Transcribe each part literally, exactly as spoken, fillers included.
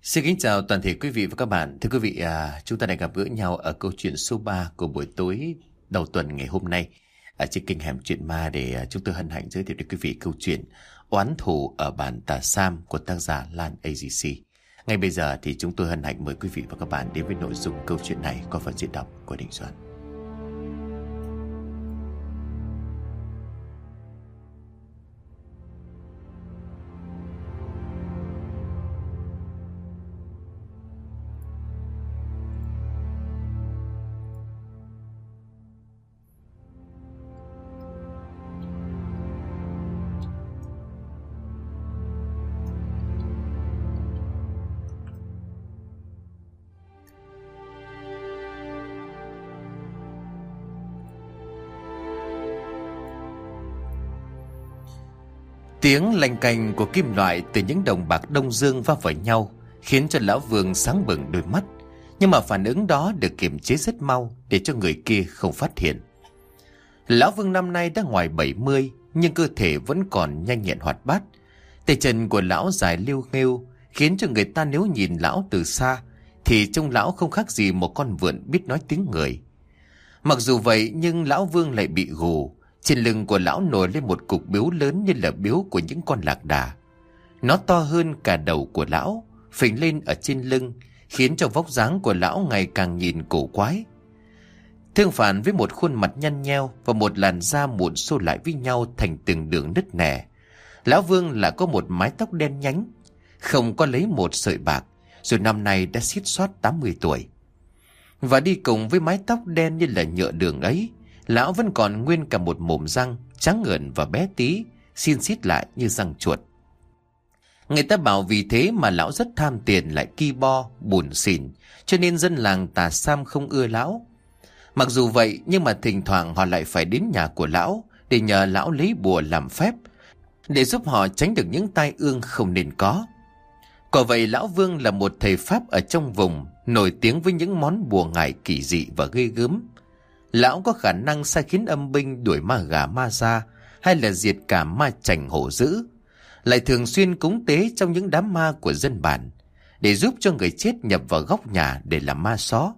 Xin kính chào toàn thể quý vị và các bạn. Thưa quý vị, à, chúng ta lại gặp gỡ nhau ở câu chuyện số ba của buổi tối đầu tuần ngày hôm nay ở trên kênh Hẻm Chuyện Ma, để à, chúng tôi hân hạnh giới thiệu đến quý vị câu chuyện Oán Thù ở bản Tà Sam của tác giả Lan a giê xê. Ngay bây giờ thì chúng tôi hân hạnh mời quý vị và các bạn đến với nội dung câu chuyện này qua phần diễn đọc của Đình Doan. Tiếng lanh canh của kim loại từ những đồng bạc đông dương va vào nhau khiến cho lão Vương sáng bừng đôi mắt, nhưng mà phản ứng đó được kiềm chế rất mau để cho người kia không phát hiện. Lão Vương năm nay đã ngoài bảy mươi, nhưng cơ thể vẫn còn nhanh nhẹn hoạt bát. Tay chân của lão dài liêu nghêu khiến cho người ta nếu nhìn lão từ xa thì trông lão không khác gì một con vượn biết nói tiếng người. Mặc dù vậy nhưng lão Vương lại bị gù. Trên lưng của lão nổi lên một cục biếu lớn như là biếu của những con lạc đà. Nó to hơn cả đầu của lão, phình lên ở trên lưng, khiến cho vóc dáng của lão ngày càng nhìn cổ quái. Tương phản với một khuôn mặt nhăn nheo và một làn da mụn xô lại với nhau thành từng đường nứt nẻ, lão Vương là có một mái tóc đen nhánh, không có lấy một sợi bạc, rồi năm nay đã xít xoát tám mươi tuổi. Và đi cùng với mái tóc đen như là nhựa đường ấy, lão vẫn còn nguyên cả một mồm răng trắng ngợn và bé tí, xin xít lại như răng chuột. Người ta bảo vì thế mà lão rất tham tiền, lại ki bo, bủn xỉn, cho nên dân làng Tà Sam không ưa lão. Mặc dù vậy nhưng mà thỉnh thoảng họ lại phải đến nhà của lão để nhờ lão lấy bùa làm phép, để giúp họ tránh được những tai ương không nên có. Quả vậy lão Vương là một thầy pháp ở trong vùng, nổi tiếng với những món bùa ngải kỳ dị và ghê gớm. Lão có khả năng sai khiến âm binh đuổi ma gà ma ra, hay là diệt cả ma chành hổ dữ, lại thường xuyên cúng tế trong những đám ma của dân bản, để giúp cho người chết nhập vào góc nhà để làm ma xó.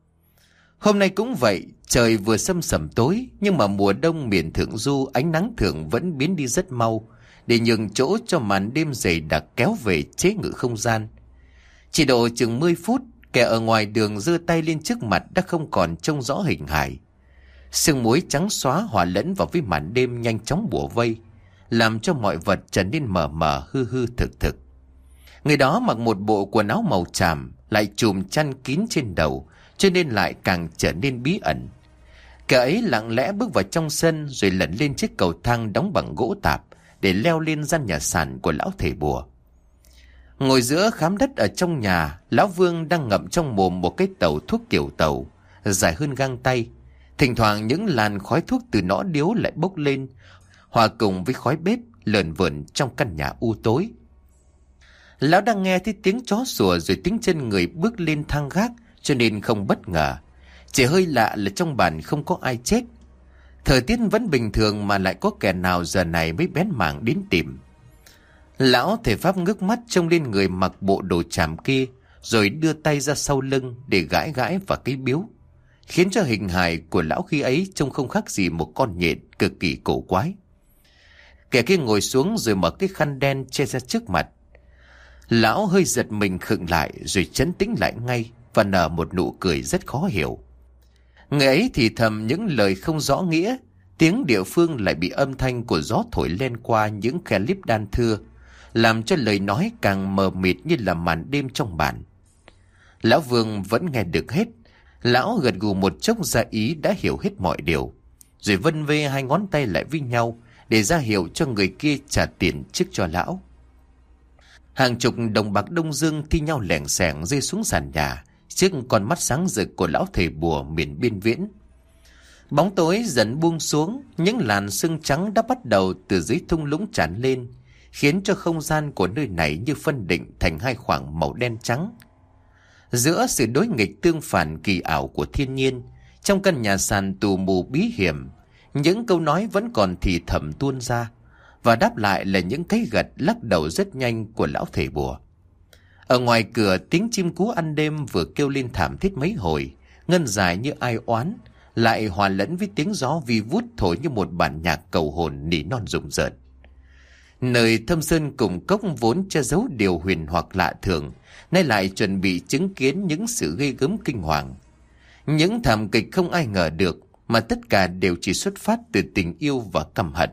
Hôm nay cũng vậy, trời vừa sâm sẩm tối, nhưng mà mùa đông miền Thượng Du ánh nắng thường vẫn biến đi rất mau, để nhường chỗ cho màn đêm dày đặc kéo về chế ngự không gian. Chỉ độ chừng mười phút, kẻ ở ngoài đường giơ tay lên trước mặt đã không còn trông rõ hình hài. Sương muối trắng xóa hòa lẫn vào với màn đêm nhanh chóng bủa vây, làm cho mọi vật trở nên mờ mờ hư hư thực thực. Người đó mặc một bộ quần áo màu tràm, lại chùm chăn kín trên đầu, cho nên lại càng trở nên bí ẩn. Kẻ ấy lặng lẽ bước vào trong sân, rồi lẩn lên chiếc cầu thang đóng bằng gỗ tạp để leo lên gian nhà sàn của lão thầy bùa. Ngồi giữa khám đất ở trong nhà, lão Vương đang ngậm trong mồm một cái tàu thuốc kiểu tàu dài hơn gang tay. Thỉnh thoảng những làn khói thuốc từ nõ điếu lại bốc lên, hòa cùng với khói bếp lờn vờn trong căn nhà u tối. Lão đang nghe thấy tiếng chó sủa rồi tiếng chân người bước lên thang gác, cho nên không bất ngờ. Chỉ hơi lạ là trong bản không có ai chết. Thời tiết vẫn bình thường mà lại có kẻ nào giờ này mới bén mảng đến tìm. Lão thầy pháp ngước mắt trông lên người mặc bộ đồ tràm kia, rồi đưa tay ra sau lưng để gãi gãi vào cái biếu, khiến cho hình hài của lão khi ấy trông không khác gì một con nhện cực kỳ cổ quái. Kẻ kia ngồi xuống rồi mở cái khăn đen che ra trước mặt. Lão hơi giật mình khựng lại rồi trấn tĩnh lại ngay và nở một nụ cười rất khó hiểu. Người ấy thì thầm những lời không rõ nghĩa, tiếng địa phương lại bị âm thanh của gió thổi len qua những khe líp đan thưa, làm cho lời nói càng mờ mịt như là màn đêm trong bản. Lão Vương vẫn nghe được hết. Lão gật gù một chốc ra ý đã hiểu hết mọi điều, rồi vân vê hai ngón tay lại với nhau để ra hiệu cho người kia trả tiền trước cho lão. Hàng chục đồng bạc đông dương thi nhau lẻng xẻng rơi xuống sàn nhà trước con mắt sáng rực của lão thầy bùa miền biên viễn. Bóng tối dần buông xuống, những làn sương trắng đã bắt đầu từ dưới thung lũng tràn lên, khiến cho không gian của nơi này như phân định thành hai khoảng màu đen trắng. Giữa sự đối nghịch tương phản kỳ ảo của thiên nhiên, trong căn nhà sàn tù mù bí hiểm, những câu nói vẫn còn thì thầm tuôn ra, và đáp lại là những cái gật lắc đầu rất nhanh của lão thầy bùa. Ở ngoài cửa, tiếng chim cú ăn đêm vừa kêu lên thảm thiết mấy hồi, ngân dài như ai oán, lại hòa lẫn với tiếng gió vi vút thổi như một bản nhạc cầu hồn nỉ non rùng rợn. Nơi thâm sơn cùng cốc vốn che giấu điều huyền hoặc lạ thường, nay lại chuẩn bị chứng kiến những sự ghê gớm kinh hoàng. Những thảm kịch không ai ngờ được, mà tất cả đều chỉ xuất phát từ tình yêu và căm hận.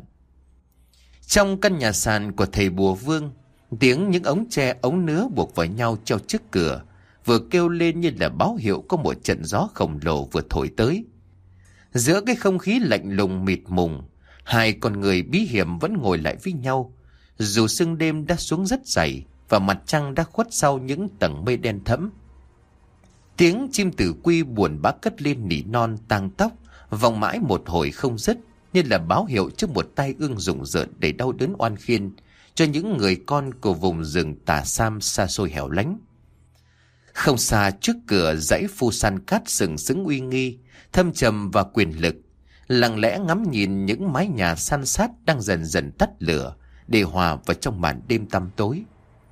Trong căn nhà sàn của thầy Bùa Vương, tiếng những ống tre ống nứa buộc vào nhau treo trước cửa vừa kêu lên như là báo hiệu có một trận gió khổng lồ vừa thổi tới. Giữa cái không khí lạnh lùng mịt mùng, hai con người bí hiểm vẫn ngồi lại với nhau, dù sương đêm đã xuống rất dày và mặt trăng đã khuất sau những tầng mây đen thẫm. Tiếng chim tử quy buồn bã cất lên nỉ non tang tóc, vòng mãi một hồi không dứt, như là báo hiệu trước một tai ương rùng rợn để đau đớn oan khiên cho những người con của vùng rừng Tà Sam xa xôi hẻo lánh. Không xa trước cửa, dãy phu san cát sừng sững uy nghi, thâm trầm và quyền lực, lặng lẽ ngắm nhìn những mái nhà san sát đang dần dần tắt lửa để hòa vào trong màn đêm tăm tối.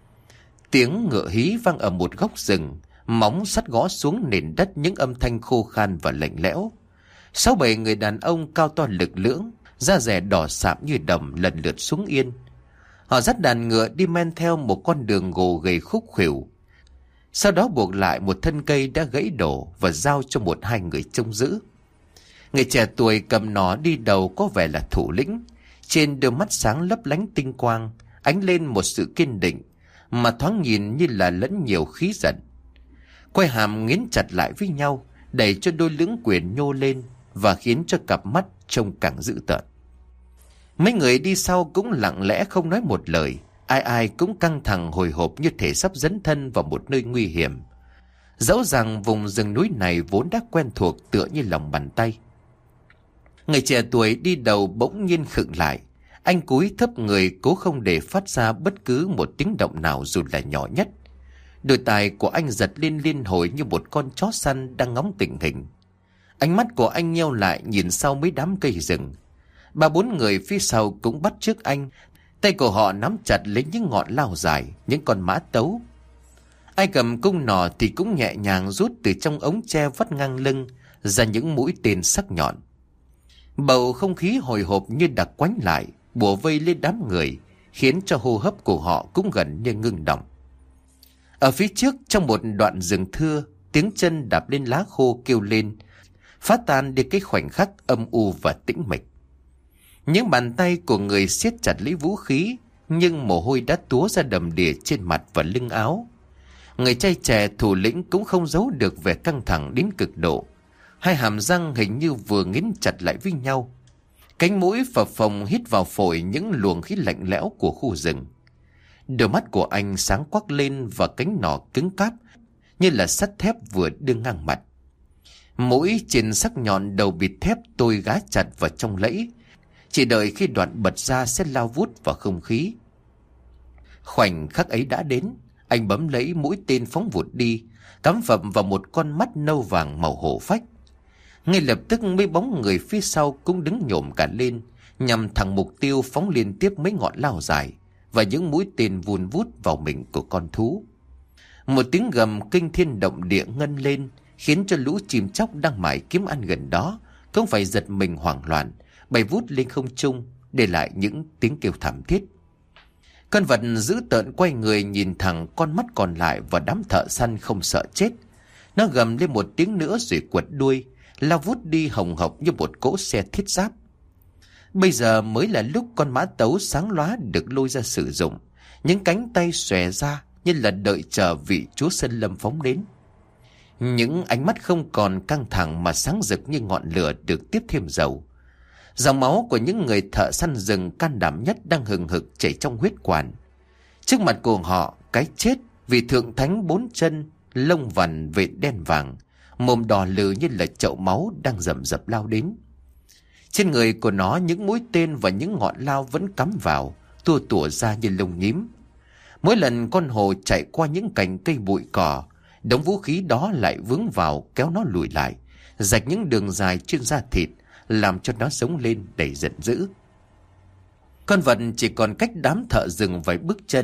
Tiếng ngựa hí vang ở một góc rừng, móng sắt gõ xuống nền đất những âm thanh khô khan và lạnh lẽo. Sáu bảy người đàn ông cao to lực lưỡng, da dẻ đỏ sạm như đồng lần lượt xuống yên. Họ dắt đàn ngựa đi men theo một con đường gồ ghề khúc khuỷu, sau đó buộc lại một thân cây đã gãy đổ và giao cho một hai người trông giữ. Người trẻ tuổi cầm nó đi đầu có vẻ là thủ lĩnh, trên đôi mắt sáng lấp lánh tinh quang, ánh lên một sự kiên định mà thoáng nhìn như là lẫn nhiều khí giận. Quai hàm nghiến chặt lại với nhau, đẩy cho đôi lưỡng quyền nhô lên và khiến cho cặp mắt trông càng dữ tợn. Mấy người đi sau cũng lặng lẽ không nói một lời, ai ai cũng căng thẳng hồi hộp như thể sắp dấn thân vào một nơi nguy hiểm. Dẫu rằng vùng rừng núi này vốn đã quen thuộc tựa như lòng bàn tay. Người trẻ tuổi đi đầu bỗng nhiên khựng lại, anh cúi thấp người cố không để phát ra bất cứ một tiếng động nào dù là nhỏ nhất. Đôi tai của anh giật lên liên hồi như một con chó săn đang ngóng tình hình. Ánh mắt của anh nheo lại nhìn sau mấy đám cây rừng. Ba bốn người phía sau cũng bắt chước anh, tay của họ nắm chặt lấy những ngọn lao dài, những con mã tấu. Ai cầm cung nỏ thì cũng nhẹ nhàng rút từ trong ống tre vắt ngang lưng ra những mũi tên sắc nhọn. Bầu không khí hồi hộp như đặc quánh lại, bủa vây lên đám người, khiến cho hô hấp của họ cũng gần như ngưng đọng. Ở phía trước, trong một đoạn rừng thưa, tiếng chân đạp lên lá khô kêu lên, phá tan đi cái khoảnh khắc âm u và tĩnh mịch. Những bàn tay của người siết chặt lấy vũ khí, nhưng mồ hôi đã túa ra đầm đìa trên mặt và lưng áo. Người trai trẻ thủ lĩnh cũng không giấu được vẻ căng thẳng đến cực độ. Hai hàm răng hình như vừa nghiến chặt lại với nhau. Cánh mũi phập phồng hít vào phổi những luồng khí lạnh lẽo của khu rừng. Đôi mắt của anh sáng quắc lên và cánh nỏ cứng cáp như là sắt thép vừa đưa ngang mặt. Mũi trên sắc nhọn đầu bịt thép tôi gá chặt vào trong lẫy, chỉ đợi khi đoạn bật ra sẽ lao vút vào không khí. Khoảnh khắc ấy đã đến, anh bấm lấy mũi tên phóng vụt đi, cắm phập vào một con mắt nâu vàng màu hổ phách. Ngay lập tức mấy bóng người phía sau cũng đứng nhổm cả lên, nhằm thẳng mục tiêu phóng liên tiếp mấy ngọn lao dài và những mũi tên vun vút vào mình của con thú. Một tiếng gầm kinh thiên động địa ngân lên, khiến cho lũ chim chóc đang mải kiếm ăn gần đó không phải giật mình hoảng loạn, bay vút lên không trung, để lại những tiếng kêu thảm thiết. Con vật dữ tợn quay người nhìn thẳng con mắt còn lại vào đám thợ săn không sợ chết. Nó gầm lên một tiếng nữa rồi quật đuôi, lao vút đi hồng hộc như một cỗ xe thiết giáp. Bây giờ mới là lúc con mã tấu sáng lóa được lôi ra sử dụng, những cánh tay xòe ra như là đợi chờ vị chúa sơn lâm phóng đến. Những ánh mắt không còn căng thẳng mà sáng rực như ngọn lửa được tiếp thêm dầu. Dòng máu của những người thợ săn rừng can đảm nhất đang hừng hực chảy trong huyết quản. Trước mặt của họ, cái chết vì thượng thánh bốn chân, lông vằn vệt đen vàng, mồm đỏ lừ như là chậu máu đang rầm rập lao đến. Trên người của nó, những mũi tên và những ngọn lao vẫn cắm vào, tua tủa ra như lông nhím. Mỗi lần con hổ chạy qua những cành cây bụi cỏ, đống vũ khí đó lại vướng vào kéo nó lùi lại, rạch những đường dài trên da thịt, làm cho nó sống lên đầy giận dữ. Con vật chỉ còn cách đám thợ rừng vài bước chân,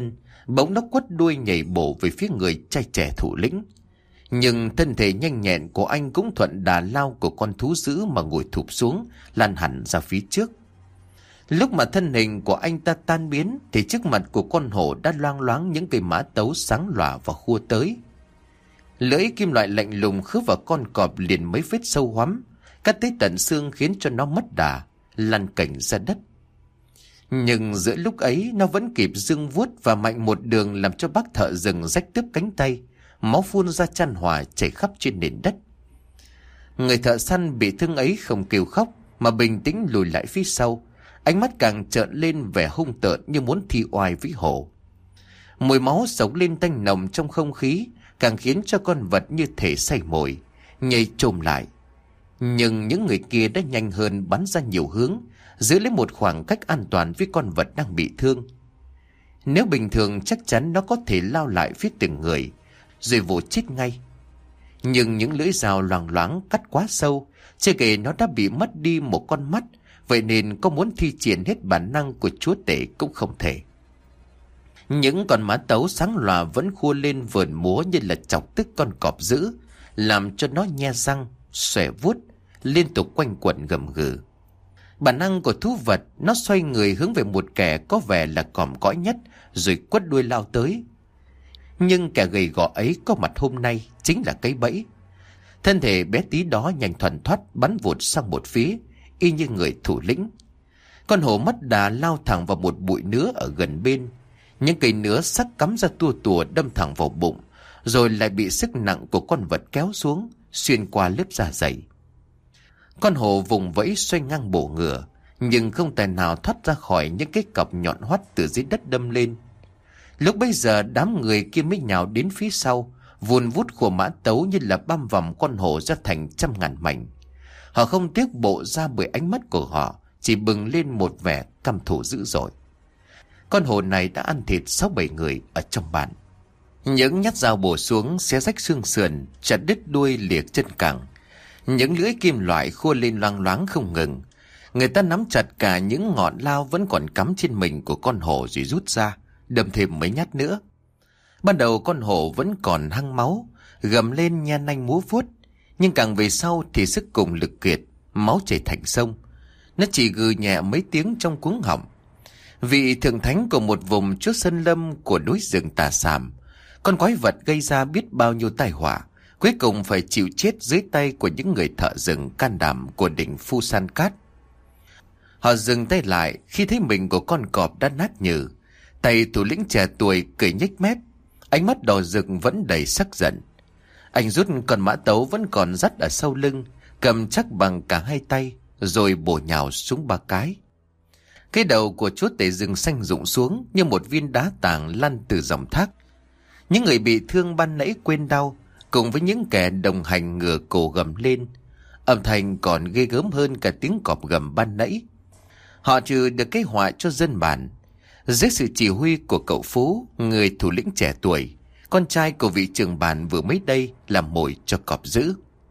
Bỗng nó quất đuôi nhảy bổ về phía người trai trẻ thủ lĩnh. Nhưng thân thể nhanh nhẹn của anh cũng thuận đà lao của con thú dữ mà ngồi thụp xuống, lăn hẳn ra phía trước. Lúc mà thân hình của anh ta tan biến thì trước mặt của con hổ đã loang loáng những cây mã tấu sáng lòa và khua tới. Lưỡi kim loại lạnh lùng khớp vào con cọp liền mấy vết sâu hoắm, cắt tới tận xương khiến cho nó mất đà, lăn cảnh ra đất. Nhưng giữa lúc ấy nó vẫn kịp giương vuốt và mạnh một đường làm cho bác thợ rừng rách tướp cánh tay, máu phun ra chan hòa chảy khắp trên nền đất. Người thợ săn bị thương ấy không kêu khóc mà bình tĩnh lùi lại phía sau, ánh mắt càng trợn lên vẻ hung tợn như muốn thi oai với hổ. Mùi máu sộc lên tanh nồng trong không khí càng khiến cho con vật như thể say mồi, nhảy trồm lại. Nhưng những người kia đã nhanh hơn, bắn ra nhiều hướng, giữ lấy một khoảng cách an toàn với con vật đang bị thương. Nếu bình thường chắc chắn nó có thể lao lại phía từng người rồi vồ chết ngay. Nhưng những lưỡi dao loằng loáng cắt quá sâu, chưa kể nó đã bị mất đi một con mắt, vậy nên có muốn thi triển hết bản năng của chúa tể cũng không thể. Những con mã tấu sáng lòa vẫn khua lên vờn múa như là chọc tức con cọp dữ, làm cho nó nhe răng, xòe vuốt, liên tục quanh quẩn gầm gừ. Bản năng của thú vật, nó xoay người hướng về một kẻ có vẻ là còm cõi nhất, rồi quất đuôi lao tới. Nhưng kẻ gầy gò ấy có mặt hôm nay chính là cái bẫy. Thân thể bé tí đó nhanh thoăn thoắt bắn vụt sang một phía, y như người thủ lĩnh. Con hổ mất đà lao thẳng vào một bụi nứa ở gần bên. Những cây nứa sắc cắm ra tua tùa đâm thẳng vào bụng, rồi lại bị sức nặng của con vật kéo xuống, xuyên qua lớp da dày. Con hổ vùng vẫy xoay ngang bổ ngựa, nhưng không tài nào thoát ra khỏi những cái cọc nhọn hoắt từ dưới đất đâm lên. Lúc bấy giờ đám người kia mới nhào đến phía sau, vun vút của mã tấu như là băm vằm con hổ ra thành trăm ngàn mảnh. Họ không tiếc bộ ra bởi ánh mắt của họ chỉ bừng lên một vẻ căm thù dữ dội. Con hổ này đã ăn thịt sáu bảy người ở trong bản. Những nhát dao bổ xuống xé rách xương sườn, chặt đứt đuôi liệt chân cẳng. Những lưỡi kim loại khua lên loang loáng không ngừng. Người ta nắm chặt cả những ngọn lao vẫn còn cắm trên mình của con hổ rồi rút ra, đâm thêm mấy nhát nữa. Ban đầu con hổ vẫn còn hăng máu, gầm lên nhe nanh múa vuốt, nhưng càng về sau thì sức cùng lực kiệt, máu chảy thành sông. Nó chỉ gừ nhẹ mấy tiếng trong cuống họng. Vị thượng thánh của một vùng trước sân lâm của núi rừng Tà Sàm, con quái vật gây ra biết bao nhiêu tai họa, cuối cùng phải chịu chết dưới tay của những người thợ rừng can đảm của đỉnh Phu San Cát. Họ dừng tay lại khi thấy mình của con cọp đã nát nhừ. Tay thủ lĩnh trẻ tuổi cười nhếch mép, ánh mắt đỏ rực vẫn đầy sắc giận. Anh rút con mã tấu vẫn còn dắt ở sau lưng, cầm chắc bằng cả hai tay, rồi bổ nhào xuống ba cái. Cái đầu của chúa tể rừng xanh rụng xuống như một viên đá tảng lăn từ dòng thác. Những người bị thương ban nãy quên đau, cùng với những kẻ đồng hành ngửa cổ gầm lên. Âm thanh còn ghê gớm hơn cả tiếng cọp gầm ban nãy. Họ trừ được cái họa cho dân bản. Dưới sự chỉ huy của cậu Phú, người thủ lĩnh trẻ tuổi, con trai của vị trưởng bản vừa mới đây làm mồi cho cọp dữ.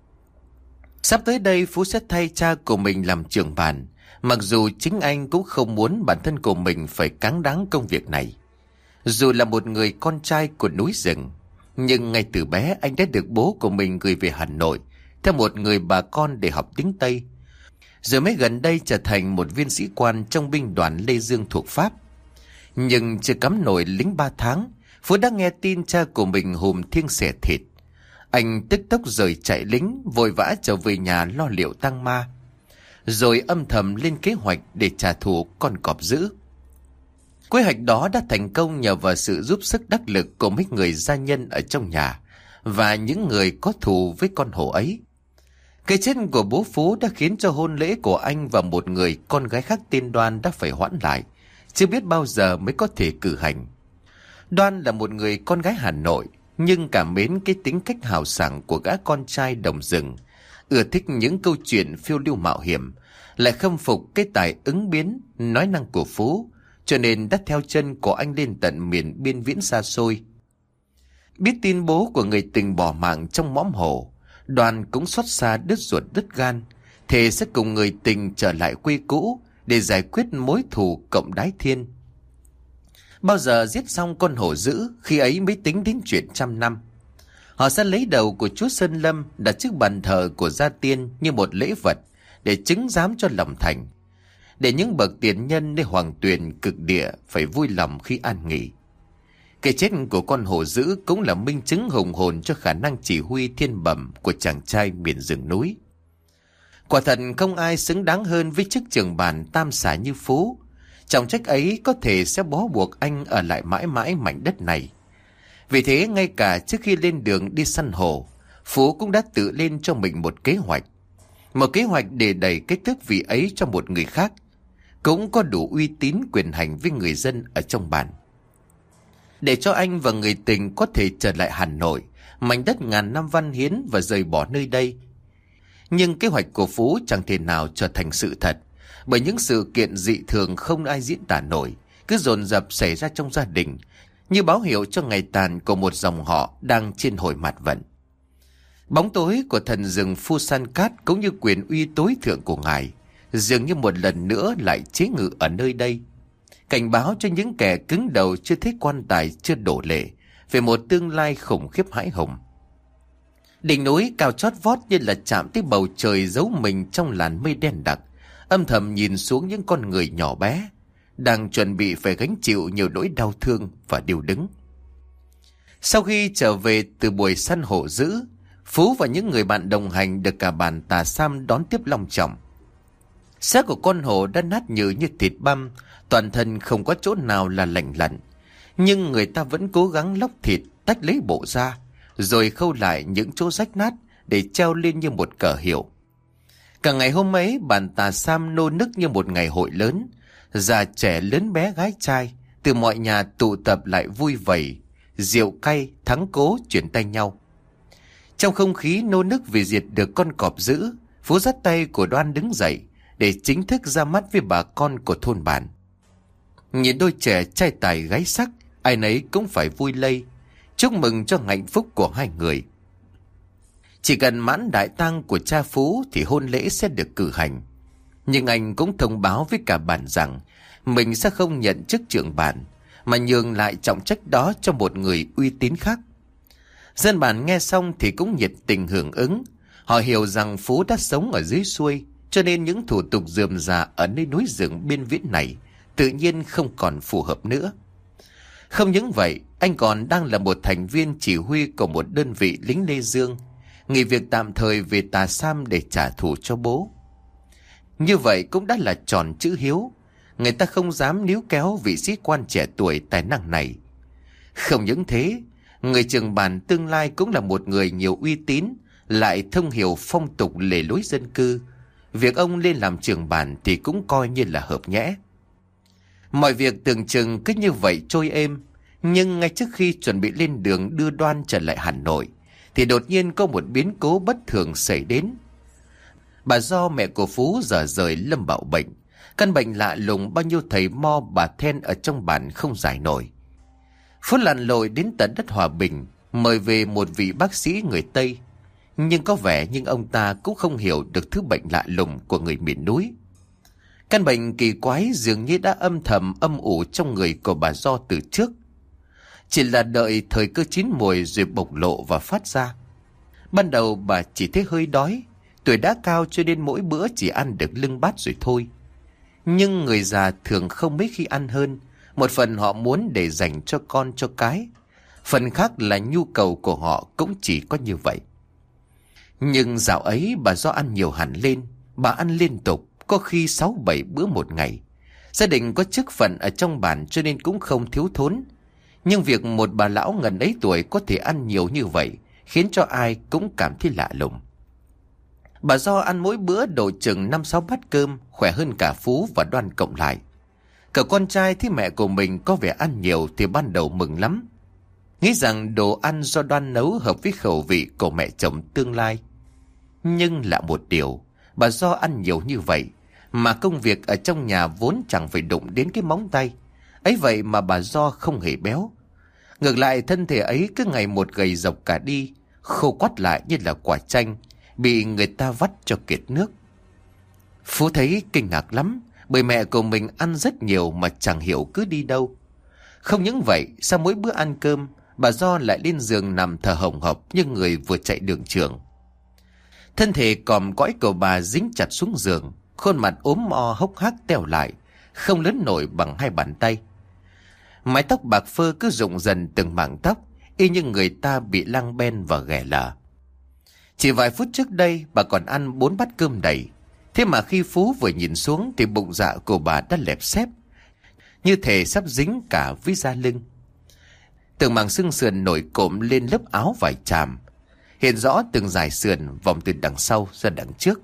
Sắp tới đây Phú sẽ thay cha của mình làm trưởng bản, mặc dù chính anh cũng không muốn bản thân của mình phải cáng đáng công việc này. Dù là một người con trai của núi rừng, nhưng ngay từ bé anh đã được bố của mình gửi về Hà Nội theo một người bà con để học tiếng Tây, rồi mới gần đây trở thành một viên sĩ quan trong binh đoàn Lê Dương thuộc Pháp. Nhưng chưa cắm nổi lính ba tháng, Phú đã nghe tin cha của mình hùm thiêng xẻ thịt. Anh tức tốc rời chạy lính, vội vã trở về nhà lo liệu tang ma, rồi âm thầm lên kế hoạch để trả thù con cọp dữ. Kế hoạch đó đã thành công nhờ vào sự giúp sức đắc lực của mấy người gia nhân ở trong nhà và những người có thù với con hổ ấy. Cái chết của bố Phú đã khiến cho hôn lễ của anh và một người con gái khác tên Đoan đã phải hoãn lại, chưa biết bao giờ mới có thể cử hành. Đoan là một người con gái Hà Nội, nhưng cảm mến cái tính cách hào sảng của gã con trai đồng rừng, ưa thích những câu chuyện phiêu lưu mạo hiểm, lại khâm phục cái tài ứng biến, nói năng của Phú, cho nên đã theo chân của anh lên tận miền biên viễn xa xôi. Biết tin bố của người tình bỏ mạng trong mõm hổ, Đoan cũng xót xa đứt ruột đứt gan, thề sẽ cùng người tình trở lại quê cũ để giải quyết mối thù cộng đái thiên. Bao giờ giết xong con hổ dữ, khi ấy mới tính đến chuyện trăm năm. Họ sẽ lấy đầu của chúa Sơn Lâm đặt trước bàn thờ của gia tiên như một lễ vật để chứng giám cho lòng thành, để những bậc tiền nhân nơi hoàng tuyền cực địa phải vui lòng khi an nghỉ. Cái chết của con hổ dữ cũng là minh chứng hùng hồn cho khả năng chỉ huy thiên bẩm của chàng trai miền rừng núi. Quả thật không ai xứng đáng hơn với chức trưởng bản tam xả như Phú. Trọng trách ấy có thể sẽ bó buộc anh ở lại mãi mãi mảnh đất này. Vì thế ngay cả trước khi lên đường đi săn hổ, Phú cũng đã tự lên cho mình một kế hoạch. Một kế hoạch để đẩy cái tước vị ấy cho một người khác, cũng có đủ uy tín quyền hành với người dân ở trong bản. Để cho anh và người tình có thể trở lại Hà Nội, mảnh đất ngàn năm văn hiến, và rời bỏ nơi đây. Nhưng kế hoạch của Phú chẳng thể nào trở thành sự thật, bởi những sự kiện dị thường không ai diễn tả nổi cứ dồn dập xảy ra trong gia đình, như báo hiệu cho ngày tàn của một dòng họ đang trên hồi mạt vận. Bóng tối của thần rừng Phu San Cát cũng như quyền uy tối thượng của ngài dường như một lần nữa lại chế ngự ở nơi đây, cảnh báo cho những kẻ cứng đầu chưa thấy quan tài chưa đổ lệ về một tương lai khủng khiếp hãi hùng. Đỉnh núi cao chót vót như là chạm tới bầu trời, giấu mình trong làn mây đen đặc, âm thầm nhìn xuống những con người nhỏ bé đang chuẩn bị phải gánh chịu nhiều nỗi đau thương và điêu đứng. Sau khi trở về từ buổi săn hổ dữ, Phú và những người bạn đồng hành được cả bản Tà Sam đón tiếp long trọng. Xác của con hổ đã nát nhừ như thịt băm, toàn thân không có chỗ nào là lành lặn, nhưng người ta vẫn cố gắng lóc thịt, tách lấy bộ da, rồi khâu lại những chỗ rách nát để treo lên như một cờ hiệu. Cả ngày hôm ấy, bản Tà Sam nô nức như một ngày hội lớn, già trẻ lớn bé gái trai từ mọi nhà tụ tập lại vui vầy, rượu cay thắng cố chuyển tay nhau. Trong không khí nô nức vì diệt được con cọp dữ, Phú dắt tay của Đoan đứng dậy để chính thức ra mắt với bà con của thôn bản. Nhìn đôi trẻ trai tài gái sắc, ai nấy cũng phải vui lây, chúc mừng cho hạnh phúc của hai người. Chỉ cần mãn đại tang của cha Phú thì hôn lễ sẽ được cử hành. Nhưng anh cũng thông báo với cả bản rằng mình sẽ không nhận chức trưởng bản, mà nhường lại trọng trách đó cho một người uy tín khác. Dân bản nghe xong thì cũng nhiệt tình hưởng ứng. Họ hiểu rằng Phú đã sống ở dưới xuôi, cho nên những thủ tục rườm rà ở nơi núi rừng biên viễn này tự nhiên không còn phù hợp nữa. Không những vậy, anh còn đang là một thành viên chỉ huy của một đơn vị lính Lê Dương, nghỉ việc tạm thời về Tà Sam để trả thù cho bố. Như vậy cũng đã là tròn chữ hiếu. Người ta không dám níu kéo vị sĩ quan trẻ tuổi tài năng này. Không những thế, người trưởng bản tương lai cũng là một người nhiều uy tín, lại thông hiểu phong tục lề lối dân cư. Việc ông lên làm trưởng bản thì cũng coi như là hợp nhẽ. Mọi việc tưởng chừng cứ như vậy trôi êm. Nhưng ngay trước khi chuẩn bị lên đường đưa Đoan trở lại Hà Nội, thì đột nhiên có một biến cố bất thường xảy đến. Bà Do, mẹ của Phú, giờ rời lâm bạo bệnh. Căn bệnh lạ lùng bao nhiêu thầy mo bà then ở trong bản không giải nổi. Phú lặn lội đến tận đất Hòa Bình, mời về một vị bác sĩ người Tây. Nhưng có vẻ nhưng ông ta cũng không hiểu được thứ bệnh lạ lùng của người miền núi. Căn bệnh kỳ quái dường như đã âm thầm âm ủ trong người của bà Do từ trước, chỉ là đợi thời cơ chín mùi rồi bộc lộ và phát ra. Ban đầu bà chỉ thấy hơi đói, tuổi đã cao cho nên mỗi bữa chỉ ăn được lưng bát rồi thôi. Nhưng người già thường không mấy khi ăn hơn, một phần họ muốn để dành cho con cho cái, phần khác là nhu cầu của họ cũng chỉ có như vậy. Nhưng dạo ấy bà Do ăn nhiều hẳn lên, bà ăn liên tục, có khi sáu bảy bữa một ngày. Gia đình có chức phận ở trong bản cho nên cũng không thiếu thốn. Nhưng việc một bà lão ngần ấy tuổi có thể ăn nhiều như vậy khiến cho ai cũng cảm thấy lạ lùng. Bà Do ăn mỗi bữa độ chừng năm sáu bát cơm, khỏe hơn cả Phú và Đoan cộng lại. Cậu con trai thấy mẹ của mình có vẻ ăn nhiều thì ban đầu mừng lắm, nghĩ rằng đồ ăn do Đoan nấu hợp với khẩu vị của mẹ chồng tương lai. Nhưng lạ một điều, bà Do ăn nhiều như vậy mà công việc ở trong nhà vốn chẳng phải đụng đến cái móng tay. Ấy vậy mà bà Do không hề béo. Ngược lại thân thể ấy cứ ngày một gầy dọc cả đi, khô quắt lại như là quả chanh, bị người ta vắt cho kiệt nước. Phú thấy kinh ngạc lắm, bởi mẹ của mình ăn rất nhiều mà chẳng hiểu cứ đi đâu. Không những vậy, sau mỗi bữa ăn cơm, bà Do lại lên giường nằm thở hổn hộc như người vừa chạy đường trường. Thân thể còm cõi của bà dính chặt xuống giường, khuôn mặt ốm o hốc hác teo lại, không lớn nổi bằng hai bàn tay. Mái tóc bạc phơ cứ rụng dần từng mảng tóc, y như người ta bị lang ben và ghẻ lở. Chỉ vài phút trước đây bà còn ăn bốn bát cơm đầy, thế mà khi Phú vừa nhìn xuống thì bụng dạ của bà đã lẹp xép, như thể sắp dính cả với da lưng. Từng mảng xương sườn nổi cộm lên lớp áo vải tràm, hiện rõ từng dải sườn vòng từ đằng sau ra đằng trước.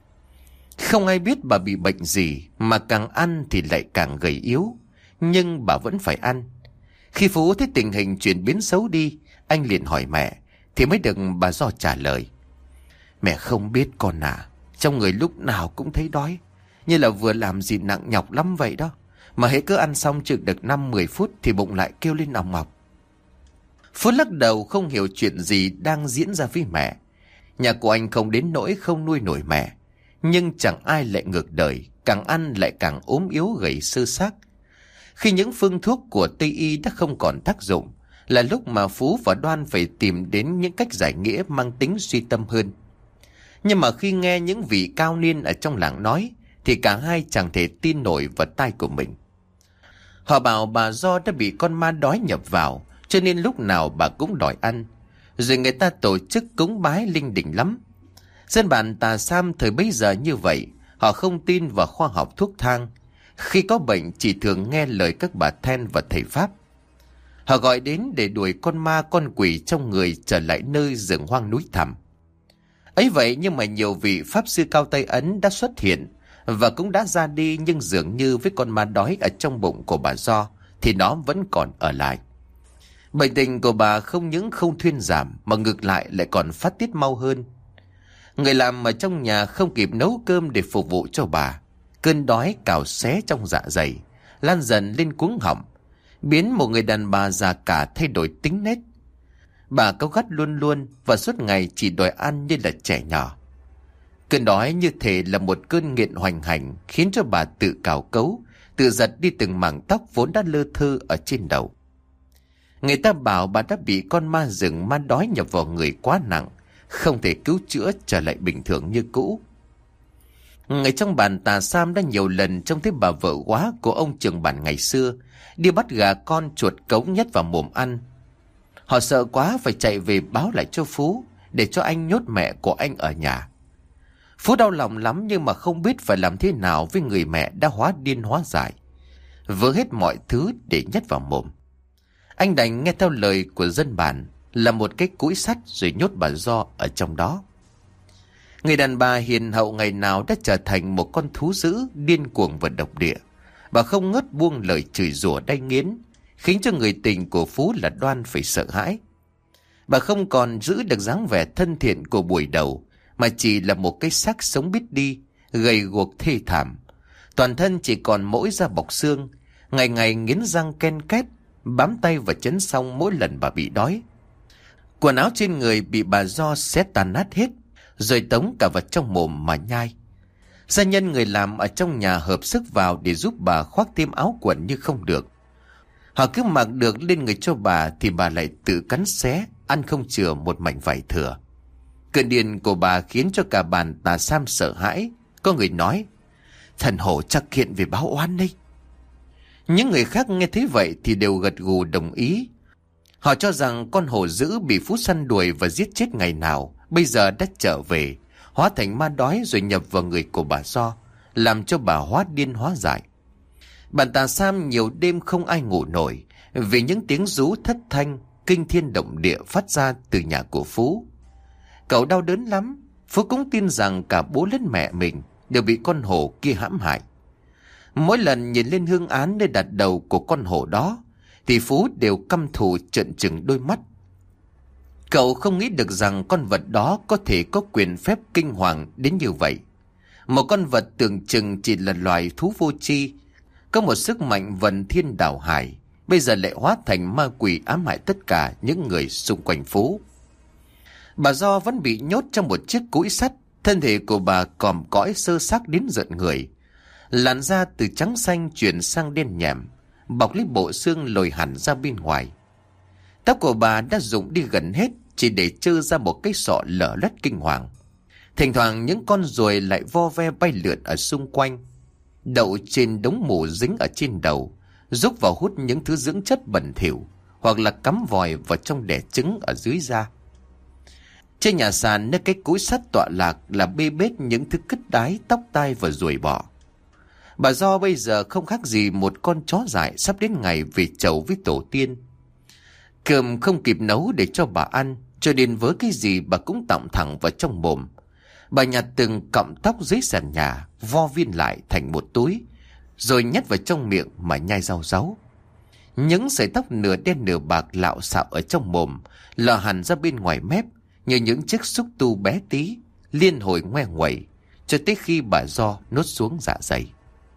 Không ai biết bà bị bệnh gì mà càng ăn thì lại càng gầy yếu, nhưng bà vẫn phải ăn. Khi Phú thấy tình hình chuyển biến xấu đi, anh liền hỏi mẹ, thì mới được bà Do trả lời. Mẹ không biết con à, trong người lúc nào cũng thấy đói, như là vừa làm gì nặng nhọc lắm vậy đó. Mà hễ cứ ăn xong chừng được năm mười phút thì bụng lại kêu lên òng ọc. Phú lắc đầu không hiểu chuyện gì đang diễn ra với mẹ. Nhà của anh không đến nỗi không nuôi nổi mẹ, nhưng chẳng ai lại ngược đời, càng ăn lại càng ốm yếu gầy sơ xác. Khi những phương thuốc của Tây Y đã không còn tác dụng, là lúc mà Phú và Đoan phải tìm đến những cách giải nghĩa mang tính suy tâm hơn. Nhưng mà khi nghe những vị cao niên ở trong làng nói, thì cả hai chẳng thể tin nổi vào tai của mình. Họ bảo bà Do đã bị con ma đói nhập vào, cho nên lúc nào bà cũng đòi ăn. Rồi người ta tổ chức cúng bái linh đình lắm. Dân bản Tà Sam thời bấy giờ như vậy, họ không tin vào khoa học thuốc thang. Khi có bệnh chỉ thường nghe lời các bà then và thầy Pháp. Họ gọi đến để đuổi con ma con quỷ trong người trở lại nơi rừng hoang núi thẳm. Ấy vậy nhưng mà nhiều vị Pháp sư cao Tây Ấn đã xuất hiện và cũng đã ra đi, nhưng dường như với con ma đói ở trong bụng của bà Do thì nó vẫn còn ở lại. Bệnh tình của bà không những không thuyên giảm mà ngược lại lại còn phát tiết mau hơn. Người làm ở trong nhà không kịp nấu cơm để phục vụ cho bà. Cơn đói cào xé trong dạ dày, lan dần lên cuống họng, biến một người đàn bà già cả thay đổi tính nết. Bà cáu gắt luôn luôn và suốt ngày chỉ đòi ăn như là trẻ nhỏ. Cơn đói như thể là một cơn nghiện hoành hành, khiến cho bà tự cào cấu, tự giật đi từng mảng tóc vốn đã lơ thơ ở trên đầu. Người ta bảo bà đã bị con ma rừng ma đói nhập vào người quá nặng, không thể cứu chữa trở lại bình thường như cũ. Người trong bản Tà Sam đã nhiều lần trông thấy bà vợ quá của ông trưởng bản ngày xưa đi bắt gà con chuột cống nhét vào mồm ăn. Họ sợ quá phải chạy về báo lại cho Phú, để cho anh nhốt mẹ của anh ở nhà. Phú đau lòng lắm nhưng mà không biết phải làm thế nào với người mẹ đã hóa điên hóa dại, vỡ hết mọi thứ để nhét vào mồm. Anh đành nghe theo lời của dân bản, là một cái cũi sắt rồi nhốt bà Do ở trong đó. Người đàn bà hiền hậu ngày nào đã trở thành một con thú dữ, điên cuồng và độc địa. Bà không ngớt buông lời chửi rủa đay nghiến, khiến cho người tình của Phú là Đoan phải sợ hãi. Bà không còn giữ được dáng vẻ thân thiện của buổi đầu, mà chỉ là một cái xác sống biết đi, gầy guộc thê thảm. Toàn thân chỉ còn mỗi da bọc xương, ngày ngày nghiến răng ken két, bám tay vào chấn song mỗi lần bà bị đói. Quần áo trên người bị bà Do xé tàn nát hết, rồi tống cả vào trong mồm mà nhai. Gia nhân người làm ở trong nhà hợp sức vào để giúp bà khoác thêm áo quần nhưng không được. Họ cứ mặc được lên người cho bà thì bà lại tự cắn xé, ăn không chừa một mảnh vải thừa. Cơn điên của bà khiến cho cả bản Tà Sam sợ hãi. Có người nói, thần hổ chắc hiện về báo oán đây. Những người khác nghe thấy vậy thì đều gật gù đồng ý. Họ cho rằng con hổ dữ bị Phú săn đuổi và giết chết ngày nào, bây giờ đã trở về, hóa thành ma đói rồi nhập vào người của bà Do, làm cho bà hóa điên hóa dại. Bản Tà Sam nhiều đêm không ai ngủ nổi vì những tiếng rú thất thanh, kinh thiên động địa phát ra từ nhà của Phú. Cậu đau đớn lắm. Phú cũng tin rằng cả bố lẫn mẹ mình đều bị con hổ kia hãm hại. Mỗi lần nhìn lên hương án nơi đặt đầu của con hổ đó thì Phú đều căm thù trợn trừng đôi mắt. Cậu không nghĩ được rằng con vật đó có thể có quyền phép kinh hoàng đến như vậy. Một con vật tưởng chừng chỉ là loài thú vô tri, có một sức mạnh vần thiên đảo hải, bây giờ lại hóa thành ma quỷ ám hại tất cả những người xung quanh Phú. Bà Do vẫn bị nhốt trong một chiếc cũi sắt, thân thể của bà còm cõi sơ xác đến rợn người. Làn da từ trắng xanh chuyển sang đen nhèm, bọc lấy bộ xương lồi hẳn ra bên ngoài. Tóc của bà đã rụng đi gần hết, chỉ để trơ ra một cái sọ lở lất kinh hoàng. Thỉnh thoảng những con ruồi lại vo ve bay lượn ở xung quanh, đậu trên đống mủ dính ở trên đầu, rúc vào hút những thứ dưỡng chất bẩn thỉu, hoặc là cắm vòi vào trong đẻ trứng ở dưới da. Trên nhà sàn nơi cái cối sắt tọa lạc là bê bết những thứ cứt đái, tóc tai và ruồi bọ. Bà Do bây giờ không khác gì một con chó dại sắp đến ngày về chầu với tổ tiên. Cơm không kịp nấu để cho bà ăn, cho nên với cái gì bà cũng tọng thẳng vào trong mồm. Bà nhặt từng cọng tóc dưới sàn nhà, vo viên lại thành một túi, rồi nhét vào trong miệng mà nhai rau ráu. Những sợi tóc nửa đen nửa bạc lạo xạo ở trong mồm, lờ hẳn ra bên ngoài mép như những chiếc xúc tu bé tí, liên hồi ngoe nguẩy, cho tới khi bà Do nuốt xuống dạ dày.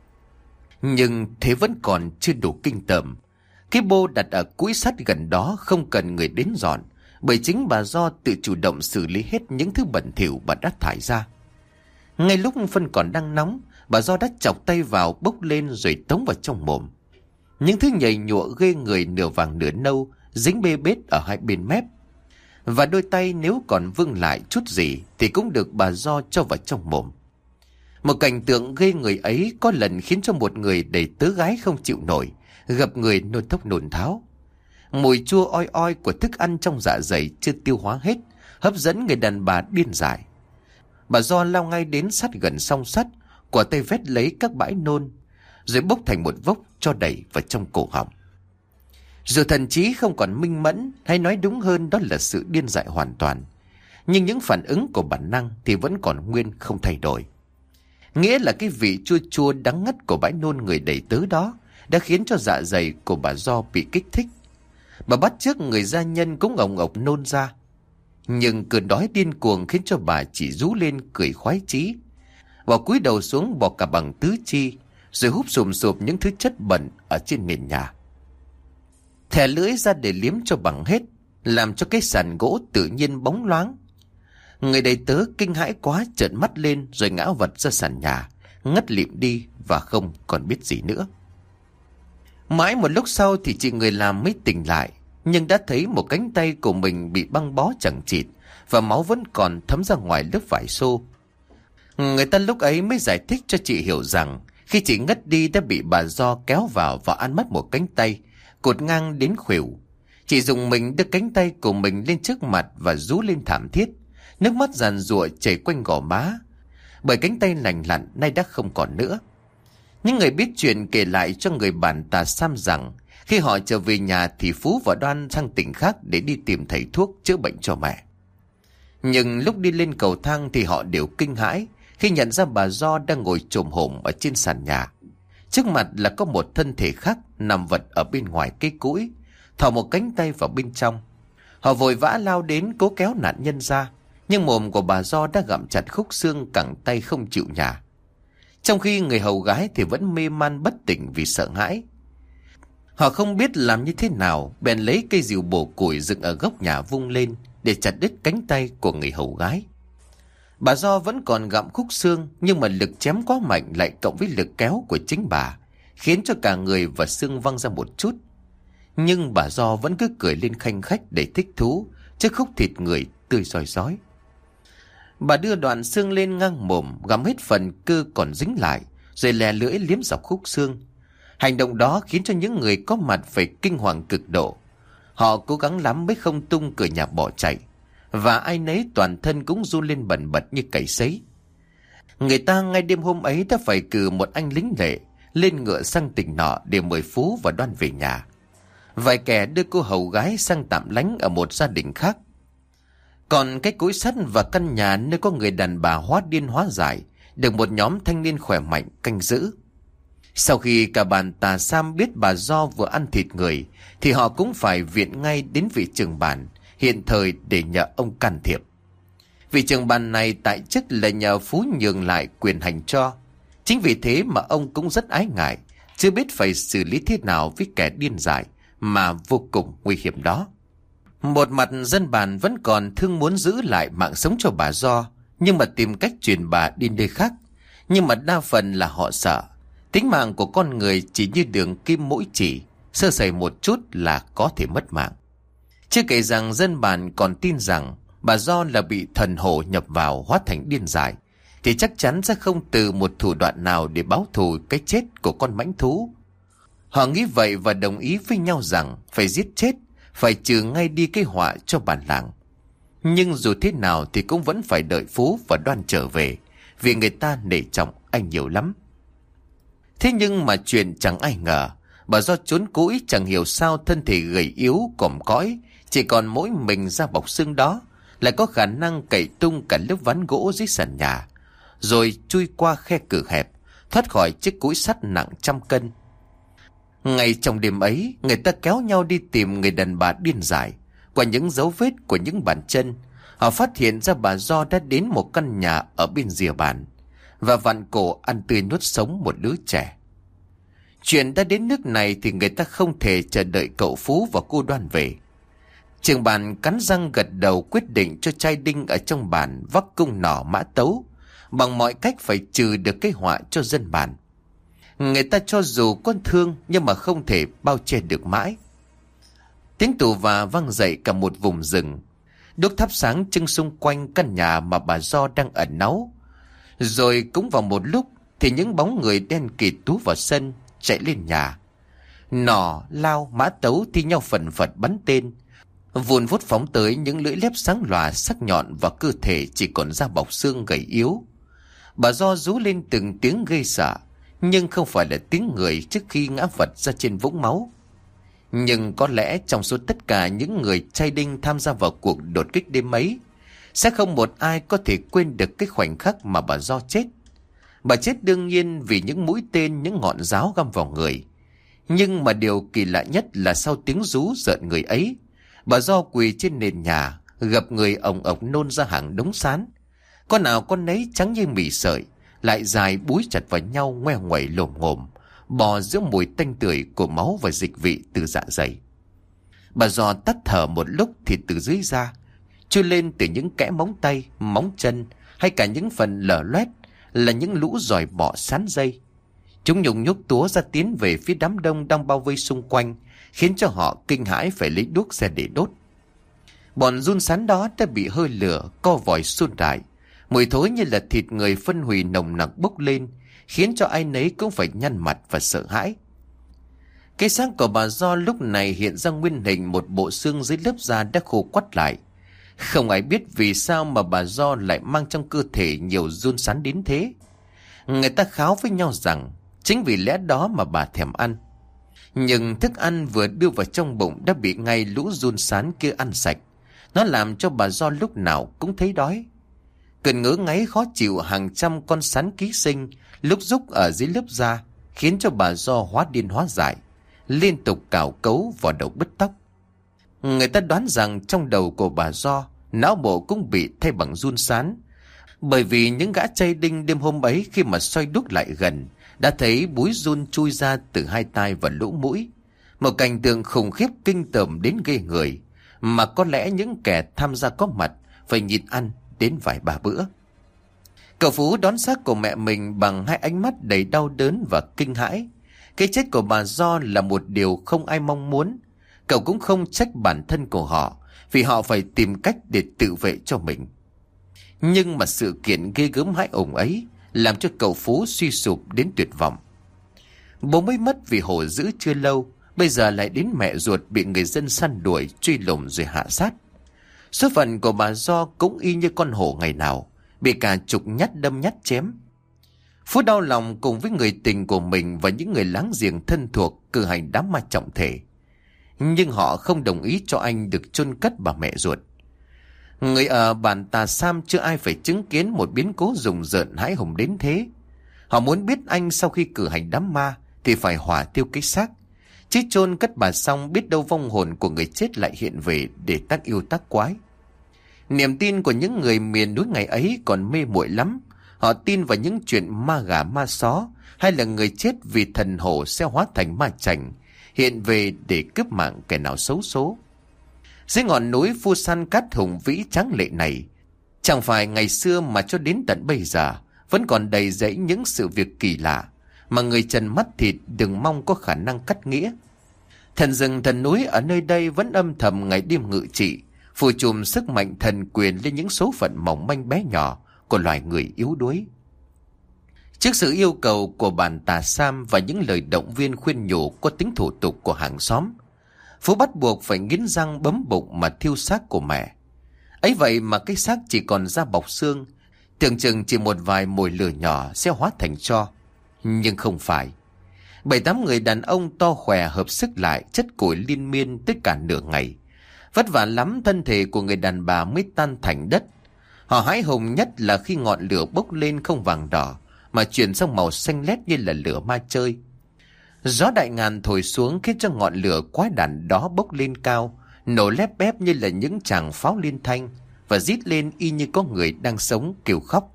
Nhưng thế vẫn còn chưa đủ kinh tởm. Cái bô đặt ở cũi sắt gần đó không cần người đến dọn, bởi chính bà Do tự chủ động xử lý hết những thứ bẩn thỉu bà đã thải ra. Ngay lúc phân còn đang nóng, bà Do đã chọc tay vào, bốc lên rồi tống vào trong mồm. Những thứ nhầy nhụa ghê người, nửa vàng nửa nâu, dính bê bết ở hai bên mép. Và đôi tay nếu còn vương lại chút gì thì cũng được bà Do cho vào trong mồm. Một cảnh tượng ghê người ấy có lần khiến cho một người đầy tớ gái không chịu nổi, gặp người nôn thốc nôn tháo. Mùi chua oi oi của thức ăn trong dạ dày chưa tiêu hóa hết hấp dẫn người đàn bà điên dại. Bà Do lao ngay đến sát gần song sắt, quả tay vét lấy các bãi nôn, rồi bốc thành một vốc cho đẩy vào trong cổ họng. Dù thần trí không còn minh mẫn, hay nói đúng hơn đó là sự điên dại hoàn toàn, nhưng những phản ứng của bản năng thì vẫn còn nguyên không thay đổi. Nghĩa là cái vị chua chua đắng ngắt của bãi nôn người đầy tớ đó đã khiến cho dạ dày của bà Do bị kích thích. Bà bắt chước người gia nhân cũng ồng ộc nôn ra. Nhưng cơn đói điên cuồng khiến cho bà chỉ rú lên cười khoái chí. Bà cúi đầu xuống bỏ cả bằng tứ chi, rồi húp sùm sụp những thứ chất bẩn ở trên nền nhà. Thè lưỡi ra để liếm cho bằng hết, làm cho cái sàn gỗ tự nhiên bóng loáng. Người đầy tớ kinh hãi quá trợn mắt lên rồi ngã vật ra sàn nhà, ngất lịm đi và không còn biết gì nữa. Mãi một lúc sau thì chị người làm mới tỉnh lại, nhưng đã thấy một cánh tay của mình bị băng bó chẳng chịt và máu vẫn còn thấm ra ngoài lớp vải xô. Người ta lúc ấy mới giải thích cho chị hiểu rằng khi chị ngất đi đã bị bà Do kéo vào và ăn mất một cánh tay, cột ngang đến khuỷu. Chị dùng mình đưa cánh tay của mình lên trước mặt và rú lên thảm thiết, nước mắt giàn giụa chảy quanh gò má, bởi cánh tay lành lặn nay đã không còn nữa. Những người biết chuyện kể lại cho người bản Tà Sam rằng khi họ trở về nhà thì Phú và Đoan sang tỉnh khác để đi tìm thầy thuốc chữa bệnh cho mẹ. Nhưng lúc đi lên cầu thang thì họ đều kinh hãi khi nhận ra bà Do đang ngồi chồm hổm ở trên sàn nhà. Trước mặt là có một thân thể khác nằm vật ở bên ngoài cây cũi, thò một cánh tay vào bên trong. Họ vội vã lao đến cố kéo nạn nhân ra, nhưng mồm của bà Do đã gặm chặt khúc xương cẳng tay không chịu nhả. Trong khi người hầu gái thì vẫn mê man bất tỉnh vì sợ hãi. Họ không biết làm như thế nào, bèn lấy cây rìu bổ củi dựng ở góc nhà vung lên để chặt đứt cánh tay của người hầu gái. Bà Do vẫn còn gặm khúc xương, nhưng mà lực chém quá mạnh lại cộng với lực kéo của chính bà, khiến cho cả người và xương văng ra một chút. Nhưng bà Do vẫn cứ cười lên khanh khách để thích thú trước khúc thịt người tươi rói rói. Bà đưa đoạn xương lên ngang mồm, gặm hết phần cơ còn dính lại, rồi lè lưỡi liếm dọc khúc xương. Hành động đó khiến cho những người có mặt phải kinh hoàng cực độ. Họ cố gắng lắm mới không tung cửa nhà bỏ chạy, và ai nấy toàn thân cũng run lên bần bật như cày sấy. Người ta ngay đêm hôm ấy đã phải cử một anh lính lệ lên ngựa sang tỉnh nọ để mời Phú và Đoan về nhà. Vài kẻ đưa cô hầu gái sang tạm lánh ở một gia đình khác. Còn cái cối sắt và căn nhà nơi có người đàn bà hóa điên hóa dại được một nhóm thanh niên khỏe mạnh canh giữ. Sau khi cả bàn Tà Sam biết bà Do vừa ăn thịt người thì họ cũng phải viện ngay đến vị trưởng bản hiện thời để nhờ ông can thiệp. Vị trưởng bản này tại chức là nhờ Phú nhường lại quyền hành cho. Chính vì thế mà ông cũng rất ái ngại, chưa biết phải xử lý thế nào với kẻ điên dại mà vô cùng nguy hiểm đó. Một mặt dân bản vẫn còn thương muốn giữ lại mạng sống cho bà Do, nhưng mà tìm cách chuyển bà đi nơi khác. Nhưng mà đa phần là họ sợ, Tính mạng của con người chỉ như đường kim mũi chỉ, sơ sẩy một chút là có thể mất mạng. Chưa kể rằng dân bản còn tin rằng bà Do là bị thần hổ nhập vào hóa thành điên dại, thì chắc chắn sẽ không từ một thủ đoạn nào để báo thù cái chết của con mãnh thú. Họ nghĩ vậy và đồng ý với nhau rằng phải giết chết, phải trừ ngay đi cái họa cho bản làng. Nhưng dù thế nào thì cũng vẫn phải đợi Phú và Đoan trở về, vì người ta nể trọng anh nhiều lắm. Thế nhưng mà chuyện chẳng ai ngờ, bà Do trốn cũi chẳng hiểu sao thân thể gầy yếu còm cõi, chỉ còn mỗi mình da bọc xương đó, lại có khả năng cậy tung cả lớp ván gỗ dưới sàn nhà, rồi chui qua khe cửa hẹp, thoát khỏi chiếc cũi sắt nặng trăm cân. Ngay trong đêm ấy, người ta kéo nhau đi tìm người đàn bà điên dại. Qua những dấu vết của những bàn chân, họ phát hiện ra bà Do đã đến một căn nhà ở bên rìa bàn và vặn cổ ăn tươi nuốt sống một đứa trẻ. Chuyện đã đến nước này thì người ta không thể chờ đợi cậu Phú và cô Đoan về. Trường bàn cắn răng gật đầu, quyết định cho trai đinh ở trong bàn vác cung nỏ mã tấu, bằng mọi cách phải trừ được cái họa cho dân bản. Người ta cho dù có thương nhưng mà không thể bao che được mãi. Tiếng tù và vang dậy cả một vùng rừng. Đuốc thắp sáng trưng xung quanh căn nhà mà bà Do đang ẩn náu. Rồi cũng vào một lúc thì những bóng người đen kịt tú vào sân, chạy lên nhà. Nỏ, lao, mã tấu thi nhau phần phật bắn tên, vùn vút phóng tới những lưỡi lép sáng lòa sắc nhọn và cơ thể chỉ còn da bọc xương gầy yếu. Bà Do rú lên từng tiếng gây sợ, nhưng không phải là tiếng người trước khi ngã vật ra trên vũng máu. Nhưng có lẽ trong số tất cả những người trai đinh tham gia vào cuộc đột kích đêm ấy, sẽ không một ai có thể quên được cái khoảnh khắc mà bà Do chết. Bà chết đương nhiên vì những mũi tên, những ngọn giáo găm vào người. Nhưng mà điều kỳ lạ nhất là sau tiếng rú rợn người ấy, bà Do quỳ trên nền nhà, gập người ồng ộc nôn ra hàng đống sán. Con nào con nấy trắng như mì sợi, lại dài búi chặt vào nhau ngoe nguẩy lồm ngồm, bò giữa mùi tanh tưởi của máu và dịch vị từ dạ dày. Bà Do tắt thở một lúc thì từ dưới da, chui lên từ những kẽ móng tay, móng chân hay cả những phần lở loét là những lũ giòi bọ sán dây. Chúng nhung nhúc túa ra tiến về phía đám đông đang bao vây xung quanh, khiến cho họ kinh hãi phải lấy đuốc ra để đốt. Bọn giun sán đó đã bị hơi lửa co vòi sun đại, mùi thối như là thịt người phân hủy nồng nặc bốc lên, khiến cho ai nấy cũng phải nhăn mặt và sợ hãi. Cái xác của bà Do lúc này hiện ra nguyên hình một bộ xương dưới lớp da đã khô quắt lại. Không ai biết vì sao mà bà Do lại mang trong cơ thể nhiều giun sán đến thế. Người ta kháo với nhau rằng chính vì lẽ đó mà bà thèm ăn. Nhưng thức ăn vừa đưa vào trong bụng đã bị ngay lũ giun sán kia ăn sạch. Nó làm cho bà Do lúc nào cũng thấy đói. Cơn ngứa ngáy khó chịu hàng trăm con sán ký sinh lúc rúc ở dưới lớp da, khiến cho bà Do hóa điên hóa dại, liên tục cào cấu vào đầu bứt tóc. Người ta đoán rằng trong đầu của bà Do, não bộ cũng bị thay bằng giun sán, bởi vì những gã trai đinh đêm hôm ấy khi mà xoay đuốc lại gần đã thấy búi giun chui ra từ hai tai và lỗ mũi, một cảnh tượng khủng khiếp kinh tởm đến ghê người, mà có lẽ những kẻ tham gia có mặt phải nhịn ăn đến vài ba bữa. Cậu Phú đón xác của mẹ mình bằng hai ánh mắt đầy đau đớn và kinh hãi. Cái chết của bà Do là một điều không ai mong muốn. Cậu cũng không trách bản thân của họ, vì họ phải tìm cách để tự vệ cho mình. Nhưng mà sự kiện ghê gớm hãi ổng ấy làm cho cậu Phú suy sụp đến tuyệt vọng. Bố mới mất vì hổ dữ chưa lâu, bây giờ lại đến mẹ ruột bị người dân săn đuổi, truy lùng rồi hạ sát. Số phận của bà Do cũng y như con hổ ngày nào, bị cả chục nhát đâm nhát chém. Phú đau lòng cùng với người tình của mình và những người láng giềng thân thuộc cử hành đám ma trọng thể. Nhưng họ không đồng ý cho anh được chôn cất bà mẹ ruột. Người ở bản Tà Sam chưa ai phải chứng kiến một biến cố rùng rợn hãi hùng đến thế. Họ muốn biết anh sau khi cử hành đám ma thì phải hỏa thiêu cái xác, chứ chôn cất bà xong biết đâu vong hồn của người chết lại hiện về để tác yêu tác quái. Niềm tin của những người miền núi ngày ấy còn mê muội lắm. Họ tin vào những chuyện ma gà ma xó, hay là người chết vì thần hổ sẽ hóa thành ma chành, hiện về để cướp mạng kẻ nào xấu số. Dưới ngọn núi Phu San Cát hùng vĩ tráng lệ này, chẳng phải ngày xưa mà cho đến tận bây giờ vẫn còn đầy rẫy những sự việc kỳ lạ mà người trần mắt thịt đừng mong có khả năng cắt nghĩa. Thần rừng thần núi ở nơi đây vẫn âm thầm ngày đêm ngự trị, phù trùm sức mạnh thần quyền lên những số phận mỏng manh bé nhỏ của loài người yếu đuối. Trước sự yêu cầu của bản Tà Sam và những lời động viên khuyên nhủ có tính thủ tục của hàng xóm, Phú bắt buộc phải nghiến răng bấm bụng mà thiêu xác của mẹ. Ấy vậy mà cái xác chỉ còn da bọc xương, tưởng chừng chỉ một vài mồi lửa nhỏ sẽ hóa thành tro. Nhưng không phải. Bảy tám người đàn ông to khỏe hợp sức lại chất củi liên miên tất cả nửa ngày. Vất vả lắm thân thể của người đàn bà mới tan thành đất. Họ hãi hùng nhất là khi ngọn lửa bốc lên không vàng đỏ mà chuyển sang màu xanh lét như là lửa ma chơi. Gió đại ngàn thổi xuống khiến cho ngọn lửa quái đản đó bốc lên cao, nổ lép bép như là những tràng pháo liên thanh và rít lên y như có người đang sống kêu khóc.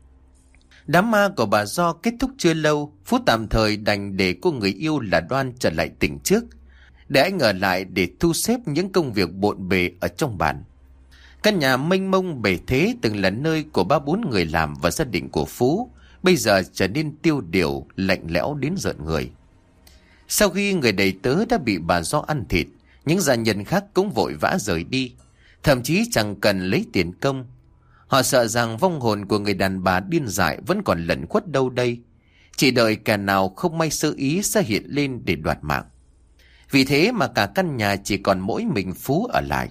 Đám ma của bà Do kết thúc chưa lâu, Phú tạm thời đành để cô người yêu là Đoan trở lại tỉnh trước, để anh ở lại để thu xếp những công việc bộn bề ở trong bản. Căn nhà mênh mông bề thế từng là nơi của ba bốn người làm và gia đình của Phú, bây giờ trở nên tiêu điều, lạnh lẽo đến rợn người. Sau khi người đầy tớ đã bị bà Do ăn thịt, những gia nhân khác cũng vội vã rời đi, thậm chí chẳng cần lấy tiền công. Họ sợ rằng vong hồn của người đàn bà điên dại vẫn còn lẩn khuất đâu đây, chỉ đợi kẻ nào không may sơ ý sẽ hiện lên để đoạt mạng. Vì thế mà cả căn nhà chỉ còn mỗi mình Phú ở lại.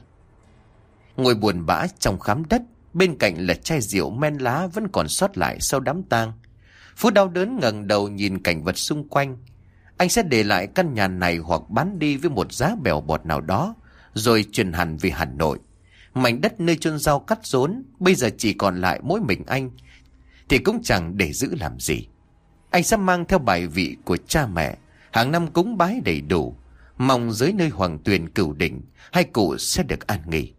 Ngồi buồn bã trong khám đất, bên cạnh là chai rượu men lá vẫn còn sót lại sau đám tang. Phú đau đớn ngẩng đầu nhìn cảnh vật xung quanh. Anh sẽ để lại căn nhà này hoặc bán đi với một giá bèo bọt nào đó, rồi chuyển hẳn về Hà Nội. Mảnh đất nơi chôn rau cắt rốn bây giờ chỉ còn lại mỗi mình anh, thì cũng chẳng để giữ làm gì. Anh sẽ mang theo bài vị của cha mẹ, hàng năm cúng bái đầy đủ, mong dưới nơi hoàng tuyền cửu đỉnh hai cụ sẽ được an nghỉ.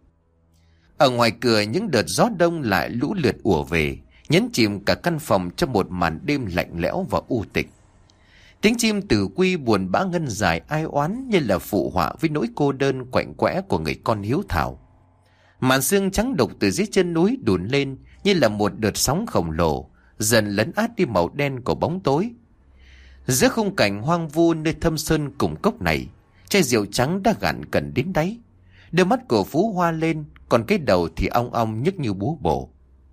Ở ngoài cửa những đợt gió đông lại lũ lượt ùa về, nhấn chìm cả căn phòng trong một màn đêm lạnh lẽo và u tịch. Tiếng chim tử quy buồn bã ngân dài ai oán như là phụ họa với nỗi cô đơn quạnh quẽ của người con hiếu thảo. Màn sương trắng đục từ dưới chân núi đùn lên như là một đợt sóng khổng lồ, dần lấn át đi màu đen của bóng tối. Giữa khung cảnh hoang vu nơi thâm sơn cùng cốc này, chai rượu trắng đã gạn cần đến đáy. Đôi mắt của Phú hoa lên, còn cái đầu thì ong ong nhức như búa bổ.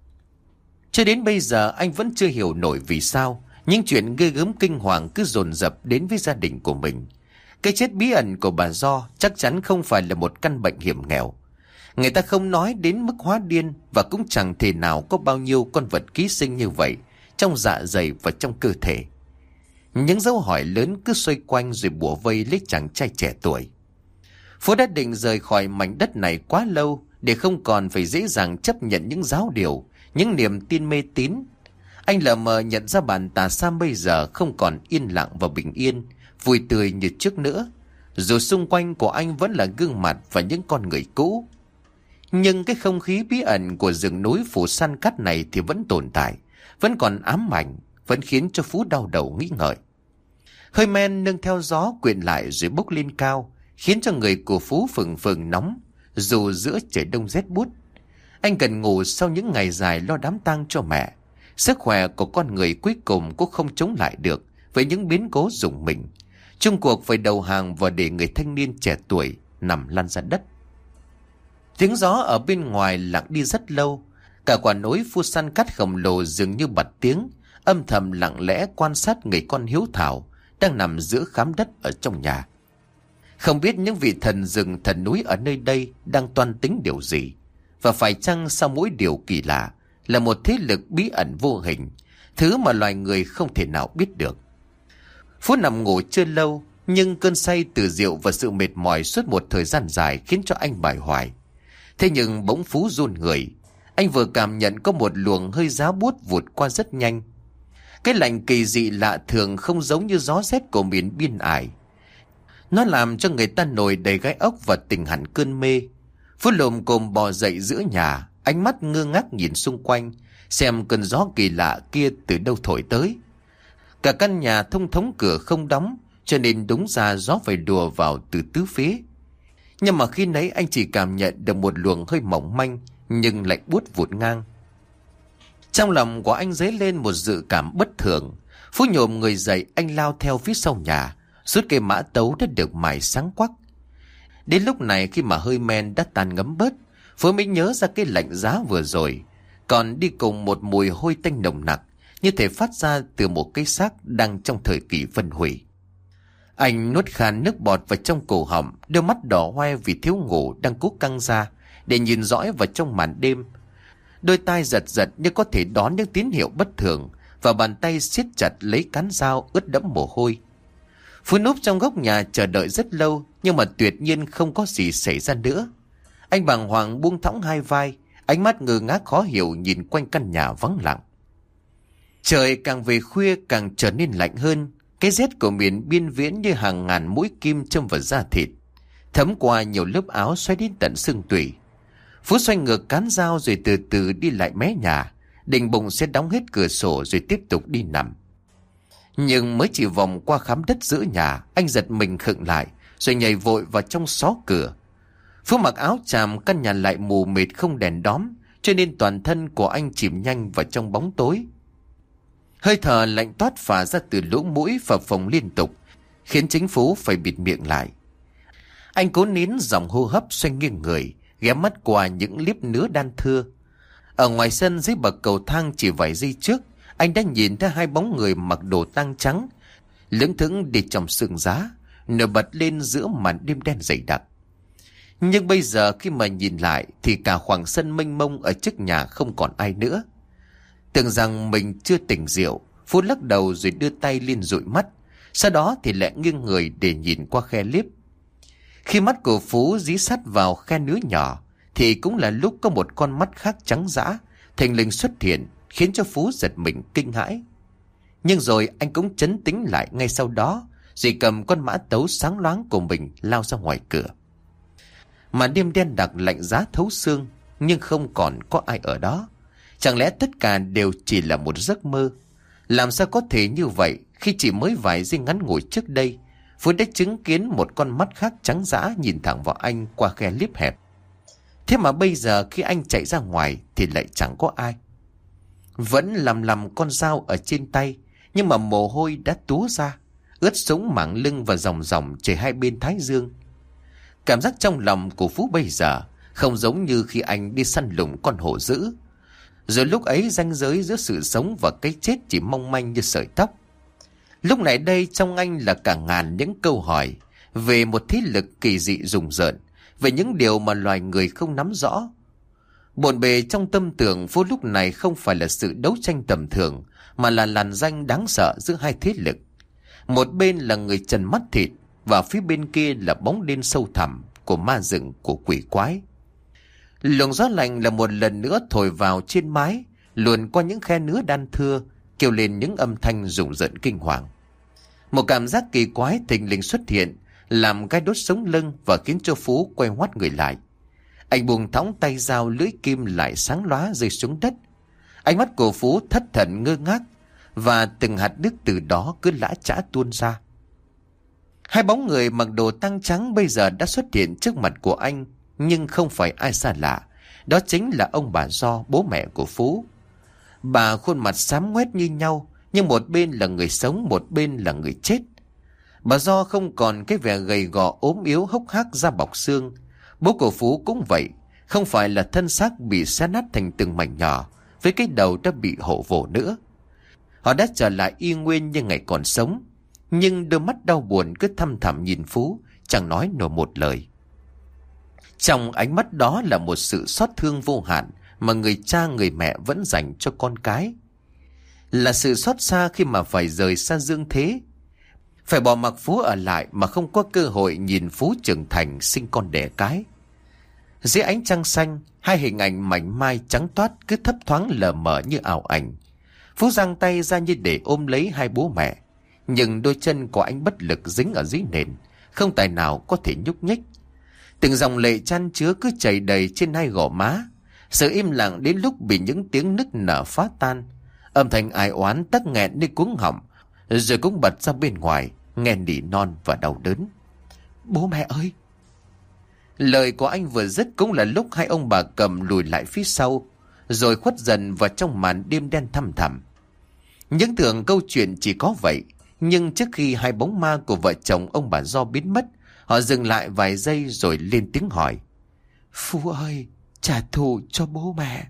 Cho đến bây giờ anh vẫn chưa hiểu nổi vì sao những chuyện ghê gớm kinh hoàng cứ dồn dập đến với gia đình của mình. Cái chết bí ẩn của bà Do chắc chắn không phải là một căn bệnh hiểm nghèo. Người ta không nói đến mức hóa điên, và cũng chẳng thể nào có bao nhiêu con vật ký sinh như vậy trong dạ dày và trong cơ thể. Những dấu hỏi lớn cứ xoay quanh rồi bủa vây lấy chàng trai trẻ tuổi. Phú đã định rời khỏi mảnh đất này quá lâu để không còn phải dễ dàng chấp nhận những giáo điều, những niềm tin mê tín. Anh lờ mờ nhận ra bản Tà Sam bây giờ không còn yên lặng và bình yên, vui tươi như trước nữa, dù xung quanh của anh vẫn là gương mặt và những con người cũ. Nhưng cái không khí bí ẩn của rừng núi phủ san cát này thì vẫn tồn tại, vẫn còn ám ảnh, vẫn khiến cho Phú đau đầu nghĩ ngợi. Hơi men nương theo gió quyện lại rồi bốc lên cao, khiến cho người của Phú phừng phừng nóng, dù giữa trời đông rét buốt. Anh cần ngủ sau những ngày dài lo đám tang cho mẹ. Sức khỏe của con người cuối cùng cũng không chống lại được với những biến cố rùng mình. Chung cuộc phải đầu hàng và để người thanh niên trẻ tuổi nằm lăn ra đất. Tiếng gió ở bên ngoài lặng đi rất lâu. Cả quả núi phu san cát khổng lồ dường như bật tiếng, âm thầm lặng lẽ quan sát người con hiếu thảo đang nằm giữa khám đất ở trong nhà. Không biết những vị thần rừng thần núi ở nơi đây đang toan tính điều gì, và phải chăng sau mỗi điều kỳ lạ là một thế lực bí ẩn vô hình, thứ mà loài người không thể nào biết được. Phú nằm ngủ chưa lâu, nhưng cơn say từ rượu và sự mệt mỏi suốt một thời gian dài khiến cho anh bàng hoài. Thế nhưng bỗng Phú run người. Anh vừa cảm nhận có một luồng hơi giá buốt vụt qua rất nhanh. Cái lạnh kỳ dị lạ thường, không giống như gió rét của miền biên ải. Nó làm cho người ta nổi đầy gai ốc và tỉnh hẳn cơn mê. Phú lồm cồm bò dậy giữa nhà, ánh mắt ngơ ngác nhìn xung quanh, xem cơn gió kỳ lạ kia từ đâu thổi tới. Cả căn nhà thông thống cửa không đóng, cho nên đúng ra gió phải đùa vào từ tứ phía. Nhưng mà khi nấy anh chỉ cảm nhận được một luồng hơi mỏng manh nhưng lạnh buốt vụt ngang. Trong lòng của anh dấy lên một dự cảm bất thường. Phú nhổm người dậy, anh lao theo phía sau nhà, rút cây mã tấu đã được mài sáng quắc. Đến lúc này khi mà hơi men đã tan ngấm bớt, Phú mới nhớ ra cái lạnh giá vừa rồi, còn đi cùng một mùi hôi tanh nồng nặc, như thể phát ra từ một cái xác đang trong thời kỳ phân hủy. Anh nuốt khan nước bọt vào trong cổ họng, đôi mắt đỏ hoe vì thiếu ngủ đang cố căng ra để nhìn dõi vào trong màn đêm. Đôi tai giật giật như có thể đón những tín hiệu bất thường, và bàn tay siết chặt lấy cán dao ướt đẫm mồ hôi. Phú núp trong góc nhà chờ đợi rất lâu, nhưng mà tuyệt nhiên không có gì xảy ra nữa. Anh bàng hoàng buông thõng hai vai, ánh mắt ngơ ngác khó hiểu nhìn quanh căn nhà vắng lặng. Trời càng về khuya càng trở nên lạnh hơn. Cái rét của miền biên viễn như hàng ngàn mũi kim châm vào da thịt, thấm qua nhiều lớp áo xoáy đến tận xương tủy. Phú xoay ngược cán dao rồi từ từ đi lại mé nhà, định bụng sẽ đóng hết cửa sổ rồi tiếp tục đi nằm. Nhưng mới chỉ vòng qua khám đất giữa nhà, anh giật mình khựng lại rồi nhảy vội vào trong xó cửa. Phú mặc áo chàm, căn nhà lại mù mịt không đèn đóm, cho nên toàn thân của anh chìm nhanh vào trong bóng tối. Hơi thở lạnh toát phả ra từ lỗ mũi phập phồng liên tục, khiến chính Phú phải bịt miệng lại. Anh cố nín dòng hô hấp, xoay nghiêng người, ghé mắt qua những liếp nứa đan thưa. Ở ngoài sân dưới bậc cầu thang chỉ vài giây trước, anh đã nhìn thấy hai bóng người mặc đồ tang trắng, lững thững đi trong sương giá, nổi bật lên giữa màn đêm đen dày đặc. Nhưng bây giờ khi mà nhìn lại thì cả khoảng sân mênh mông ở trước nhà không còn ai nữa. Tưởng rằng mình chưa tỉnh rượu, Phú lắc đầu rồi đưa tay lên dụi mắt, sau đó thì lại nghiêng người để nhìn qua khe liếp. Khi mắt của Phú dí sát vào khe nứa nhỏ thì cũng là lúc có một con mắt khác trắng dã thình lình xuất hiện, khiến cho Phú giật mình kinh hãi. Nhưng rồi anh cũng trấn tĩnh lại ngay sau đó, rồi cầm con mã tấu sáng loáng của mình lao ra ngoài cửa. Mà đêm đen đặc lạnh giá thấu xương, nhưng không còn có ai ở đó. Chẳng lẽ tất cả đều chỉ là một giấc mơ? Làm sao có thể như vậy khi chỉ mới vài giây ngắn ngủi trước đây, Phú đã chứng kiến một con mắt khác trắng dã nhìn thẳng vào anh qua khe liếp hẹp. Thế mà bây giờ khi anh chạy ra ngoài thì lại chẳng có ai. Vẫn lầm lầm con dao ở trên tay, nhưng mà mồ hôi đã túa ra, ướt sũng mảng lưng và dòng dòng chảy hai bên thái dương. Cảm giác trong lòng của Phú bây giờ không giống như khi anh đi săn lùng con hổ dữ. Rồi lúc ấy ranh giới giữa sự sống và cái chết chỉ mong manh như sợi tóc. Lúc này đây trong anh là cả ngàn những câu hỏi về một thế lực kỳ dị rùng rợn, về những điều mà loài người không nắm rõ. Bộn bề trong tâm tưởng Phú lúc này không phải là sự đấu tranh tầm thường, mà là làn ranh đáng sợ giữa hai thế lực. Một bên là người trần mắt thịt, và phía bên kia là bóng đen sâu thẳm của ma rừng, của quỷ quái. Luồng gió lạnh là một lần nữa thổi vào trên mái, luồn qua những khe nứa đan thưa, kêu lên những âm thanh rùng rợn kinh hoàng. Một cảm giác kỳ quái thình lình xuất hiện, làm gai đốt sống lưng và khiến cho Phú quay ngoắt người lại. Anh buông thõng tay dao, lưỡi kim lại sáng lóa rơi xuống đất. Ánh mắt của Phú thất thần ngơ ngác, và từng hạt nước từ đó cứ lã chã tuôn ra. Hai bóng người mặc đồ tang trắng bây giờ đã xuất hiện trước mặt của anh, nhưng không phải ai xa lạ. Đó chính là ông bà Do, bố mẹ của Phú. Bà khuôn mặt xám ngoét như nhau, nhưng một bên là người sống, một bên là người chết. Bà Do không còn cái vẻ gầy gò ốm yếu hốc hác da bọc xương. Bố của Phú cũng vậy, không phải là thân xác bị xé nát thành từng mảnh nhỏ, với cái đầu đã bị hổ vồ nữa. Họ đã trở lại y nguyên như ngày còn sống, nhưng đôi mắt đau buồn cứ thăm thẳm nhìn Phú, chẳng nói nổi một lời. Trong ánh mắt đó là một sự xót thương vô hạn mà người cha người mẹ vẫn dành cho con cái. Là sự xót xa khi mà phải rời xa dương thế, phải bỏ mặc Phú ở lại mà không có cơ hội nhìn Phú trưởng thành sinh con đẻ cái. Dưới ánh trăng xanh, hai hình ảnh mảnh mai trắng toát cứ thấp thoáng lờ mờ như ảo ảnh. Phú giang tay ra như để ôm lấy hai bố mẹ, nhưng đôi chân của anh bất lực dính ở dưới nền, không tài nào có thể nhúc nhích. Từng dòng lệ chan chứa cứ chảy đầy trên hai gò má. Sự im lặng đến lúc bị những tiếng nức nở phá tan. Âm thanh ai oán tắc nghẹn nơi cuống họng, rồi cũng bật ra bên ngoài, nghe nỉ non và đau đớn. Bố mẹ ơi! Lời của anh vừa dứt cũng là lúc hai ông bà Cầm lùi lại phía sau, rồi khuất dần vào trong màn đêm đen thăm thẳm. Những tưởng câu chuyện chỉ có vậy, nhưng trước khi hai bóng ma của vợ chồng ông bà Do biến mất, họ dừng lại vài giây rồi lên tiếng hỏi: Phú ơi, trả thù cho bố mẹ.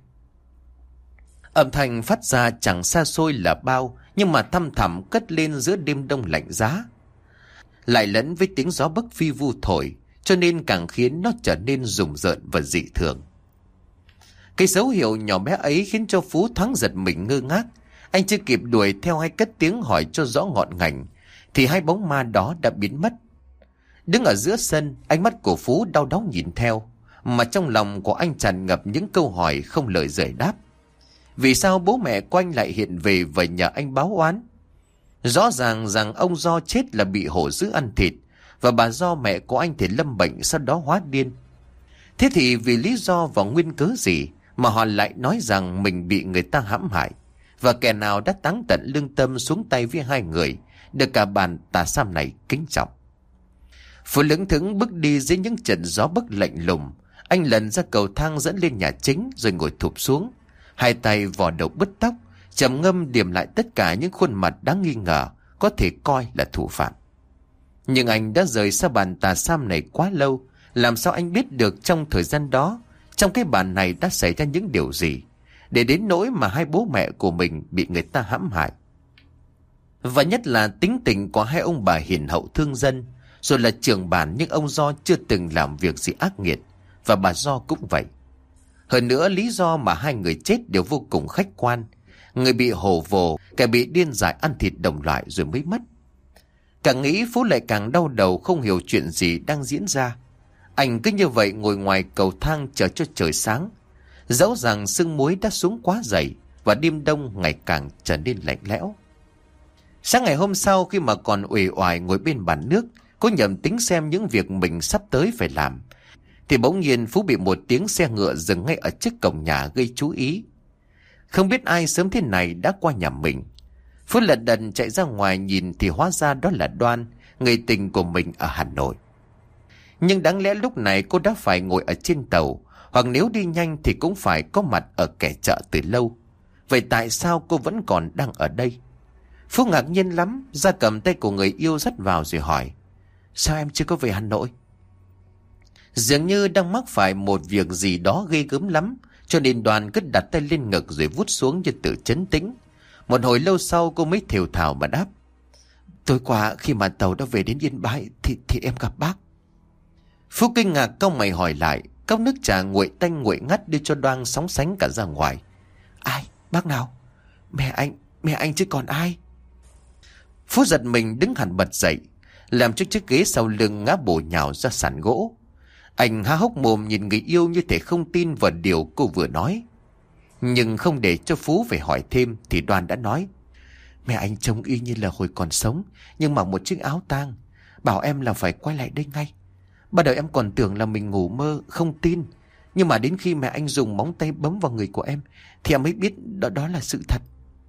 Âm thanh phát ra chẳng xa xôi là bao, nhưng mà thăm thẳm cất lên giữa đêm đông lạnh giá, lại lẫn với tiếng gió bấc vi vu thổi, cho nên càng khiến nó trở nên rùng rợn và dị thường. Cái dấu hiệu nhỏ bé ấy khiến cho Phú thoáng giật mình ngơ ngác. Anh chưa kịp đuổi theo hay cất tiếng hỏi cho rõ ngọn ngành, thì hai bóng ma đó đã biến mất. Đứng ở giữa sân, ánh mắt của Phú đau đớn nhìn theo, mà trong lòng của anh tràn ngập những câu hỏi không lời giải đáp. Vì sao bố mẹ của anh lại hiện về và nhờ anh báo oán? Rõ ràng rằng ông Do chết là bị hổ dữ ăn thịt, và bà Do mẹ của anh thì lâm bệnh sau đó hóa điên. Thế thì vì lý do và nguyên cớ gì mà họ lại nói rằng mình bị người ta hãm hại, và kẻ nào đã táng tận lương tâm xuống tay với hai người, được cả bàn tà sam này kính trọng? Phú lững thững bước đi dưới những trận gió bấc lạnh lùng. Anh lần ra cầu thang dẫn lên nhà chính rồi ngồi thụp xuống, hai tay vò đầu bứt tóc, trầm ngâm điểm lại tất cả những khuôn mặt đáng nghi ngờ có thể coi là thủ phạm. Nhưng anh đã rời xa bàn tà sam này quá lâu, làm sao anh biết được trong thời gian đó, trong cái bàn này đã xảy ra những điều gì, để đến nỗi mà hai bố mẹ của mình bị người ta hãm hại. Và nhất là tính tình của hai ông bà hiền hậu thương dân, rồi là trưởng bản nhưng ông Do chưa từng làm việc gì ác nghiệt, và bà Do cũng vậy. Hơn nữa lý do mà hai người chết đều vô cùng khách quan. Người bị hổ vồ, kẻ bị điên dại ăn thịt đồng loại rồi mới mất. Càng nghĩ Phú lại càng đau đầu, không hiểu chuyện gì đang diễn ra. Anh cứ như vậy ngồi ngoài cầu thang chờ cho trời sáng. Dẫu rằng sương muối đã xuống quá dày và đêm đông ngày càng trở nên lạnh lẽo. Sáng ngày hôm sau, khi mà còn uể oải ngồi bên bàn nước, cố nhầm tính xem những việc mình sắp tới phải làm, thì bỗng nhiên Phú bị một tiếng xe ngựa dừng ngay ở trước cổng nhà gây chú ý. Không biết ai sớm thế này đã qua nhà mình. Phú lật đật chạy ra ngoài nhìn thì hóa ra đó là Đoan, người tình của mình ở Hà Nội. Nhưng đáng lẽ lúc này cô đã phải ngồi ở trên tàu, hoặc nếu đi nhanh thì cũng phải có mặt ở kẻ chợ từ lâu. Vậy tại sao cô vẫn còn đang ở đây? Phú ngạc nhiên lắm, ra cầm tay của người yêu dắt vào rồi hỏi: Sao em chưa có về Hà Nội? Dường như đang mắc phải một việc gì đó ghê gớm lắm, cho nên Đoàn cứ đặt tay lên ngực rồi vút xuống như tự trấn tĩnh. Một hồi lâu sau cô mới thều thào mà đáp: Tối qua khi mà tàu đã về đến Yên Bái thì, thì em gặp bác. Phú kinh ngạc cau mày hỏi lại. Cốc nước trà nguội tanh nguội ngắt đưa cho Đoan sóng sánh cả ra ngoài. Ai? Bác nào? Mẹ anh, mẹ anh chứ còn ai? Phú giật mình đứng hẳn bật dậy, làm cho chiếc ghế sau lưng ngã bổ nhào ra sàn gỗ. Anh há hốc mồm nhìn người yêu như thể không tin vào điều cô vừa nói. Nhưng không để cho Phú phải hỏi thêm thì Đoan đã nói: Mẹ anh trông y như là hồi còn sống, nhưng mặc một chiếc áo tang, bảo em là phải quay lại đây ngay. Ban đầu em còn tưởng là mình ngủ mơ, không tin. Nhưng mà đến khi mẹ anh dùng móng tay bấm vào người của em thì em mới biết đó, đó là sự thật.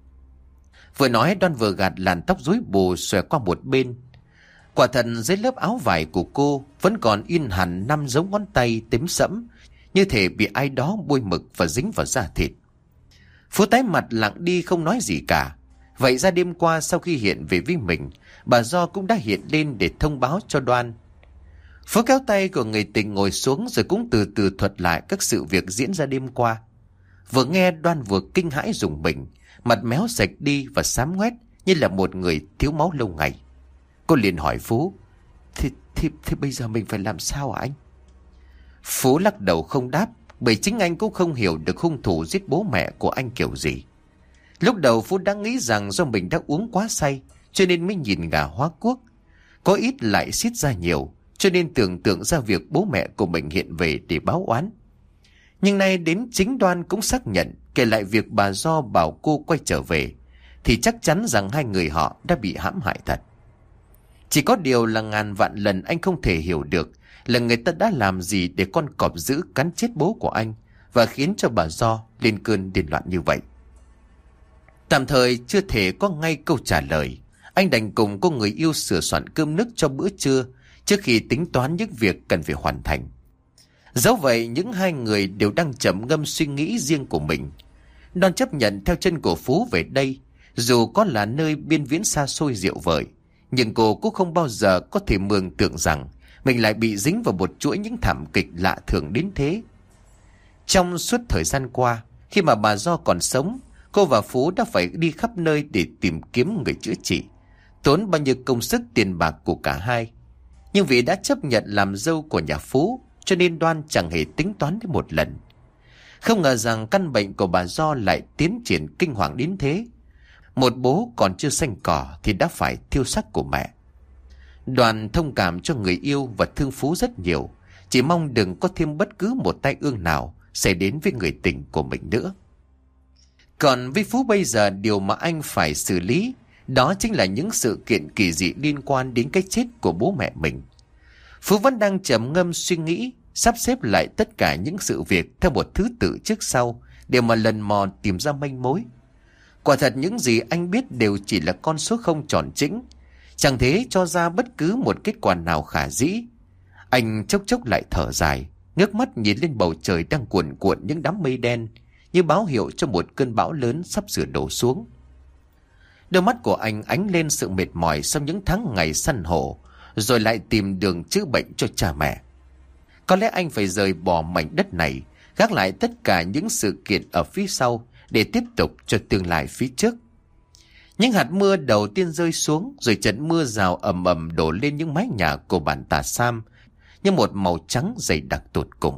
Vừa nói Đoan vừa gạt làn tóc rối bù xòe qua một bên. Quả thật dưới lớp áo vải của cô vẫn còn in hẳn năm dấu ngón tay tím sẫm, như thể bị ai đó bôi mực và dính vào da thịt. Phú tái mặt lặng đi không nói gì cả. Vậy ra đêm qua sau khi hiện về với mình, bà Do cũng đã hiện lên để thông báo cho Đoan. Phú kéo tay của người tình ngồi xuống rồi cũng từ từ thuật lại các sự việc diễn ra đêm qua. Vừa nghe Đoan vừa kinh hãi rùng mình, mặt méo sạch đi và xám ngoét như là một người thiếu máu lâu ngày. Cô liền hỏi Phú: Thì, thì, thì bây giờ mình phải làm sao hả anh? Phú lắc đầu không đáp, bởi chính anh cũng không hiểu được hung thủ giết bố mẹ của anh kiểu gì. Lúc đầu Phú đã nghĩ rằng do mình đã uống quá say, cho nên mới nhìn gà hóa cuốc. Có ít lại xiết ra nhiều, cho nên tưởng tượng ra việc bố mẹ của mình hiện về để báo oán. Nhưng nay đến chính Đoan cũng xác nhận, kể lại việc bà Do bảo cô quay trở về, thì chắc chắn rằng hai người họ đã bị hãm hại thật. Chỉ có điều là ngàn vạn lần anh không thể hiểu được là người ta đã làm gì để con cọp dữ cắn chết bố của anh và khiến cho bà Do lên cơn điên loạn như vậy. Tạm thời chưa thể có ngay câu trả lời, anh đành cùng cô người yêu sửa soạn cơm nước cho bữa trưa trước khi tính toán những việc cần phải hoàn thành. Dẫu vậy, những hai người đều đang trầm ngâm suy nghĩ riêng của mình. Đoan chấp nhận theo chân của Phú về đây, dù có là nơi biên viễn xa xôi diệu vời, nhưng cô cũng không bao giờ có thể mường tượng rằng mình lại bị dính vào một chuỗi những thảm kịch lạ thường đến thế. Trong suốt thời gian qua, khi mà bà Do còn sống, cô và Phú đã phải đi khắp nơi để tìm kiếm người chữa trị, tốn bao nhiêu công sức tiền bạc của cả hai. Nhưng vì đã chấp nhận làm dâu của nhà Phú, cho nên Đoan chẳng hề tính toán đến một lần. Không ngờ rằng căn bệnh của bà Do lại tiến triển kinh hoàng đến thế. Một bố còn chưa xanh cỏ thì đã phải thiêu xác của mẹ. Đoàn thông cảm cho người yêu và thương Phú rất nhiều, chỉ mong đừng có thêm bất cứ một tai ương nào xảy đến với người tình của mình nữa. Còn với Phú bây giờ, điều mà anh phải xử lý đó chính là những sự kiện kỳ dị liên quan đến cái chết của bố mẹ mình. Phú vẫn đang trầm ngâm suy nghĩ, sắp xếp lại tất cả những sự việc theo một thứ tự trước sau để mà lần mò tìm ra manh mối. Quả thật những gì anh biết đều chỉ là con số không tròn chỉnh, chẳng thể cho ra bất cứ một kết quả nào khả dĩ. Anh chốc chốc lại thở dài, ngước mắt nhìn lên bầu trời đang cuồn cuộn những đám mây đen, như báo hiệu cho một cơn bão lớn sắp sửa đổ xuống. Đôi mắt của anh ánh lên sự mệt mỏi sau những tháng ngày săn hổ, rồi lại tìm đường chữa bệnh cho cha mẹ. Có lẽ anh phải rời bỏ mảnh đất này, gác lại tất cả những sự kiện ở phía sau để tiếp tục cho tương lai phía trước. Những hạt mưa đầu tiên rơi xuống, rồi trận mưa rào ầm ầm đổ lên những mái nhà của bản Tà Sam như một màu trắng dày đặc tột cùng.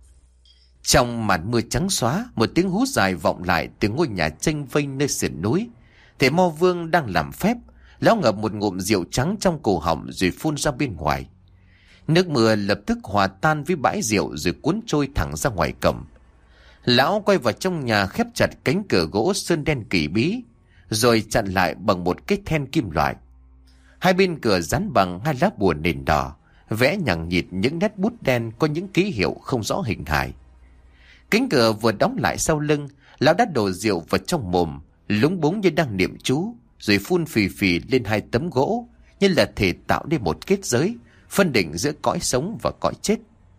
Trong màn mưa trắng xóa, một tiếng hú dài vọng lại từ ngôi nhà chênh vênh nơi sườn núi. Thầy Mo Vương đang làm phép, lão ngập một ngụm rượu trắng trong cổ họng rồi phun ra bên ngoài. Nước mưa lập tức hòa tan với bãi rượu rồi cuốn trôi thẳng ra ngoài cổng. Lão quay vào trong nhà, khép chặt cánh cửa gỗ sơn đen kỳ bí, rồi chặn lại bằng một cái then kim loại. Hai bên cửa dán bằng hai lá bùa nền đỏ, vẽ nhằng nhịt những nét bút đen có những ký hiệu không rõ hình hài. Cánh cửa vừa đóng lại sau lưng, lão đã đổ rượu vào trong mồm, lúng búng như đang niệm chú, rồi phun phì phì lên hai tấm gỗ, như là thể tạo nên một kết giới phân định giữa cõi sống và cõi chết.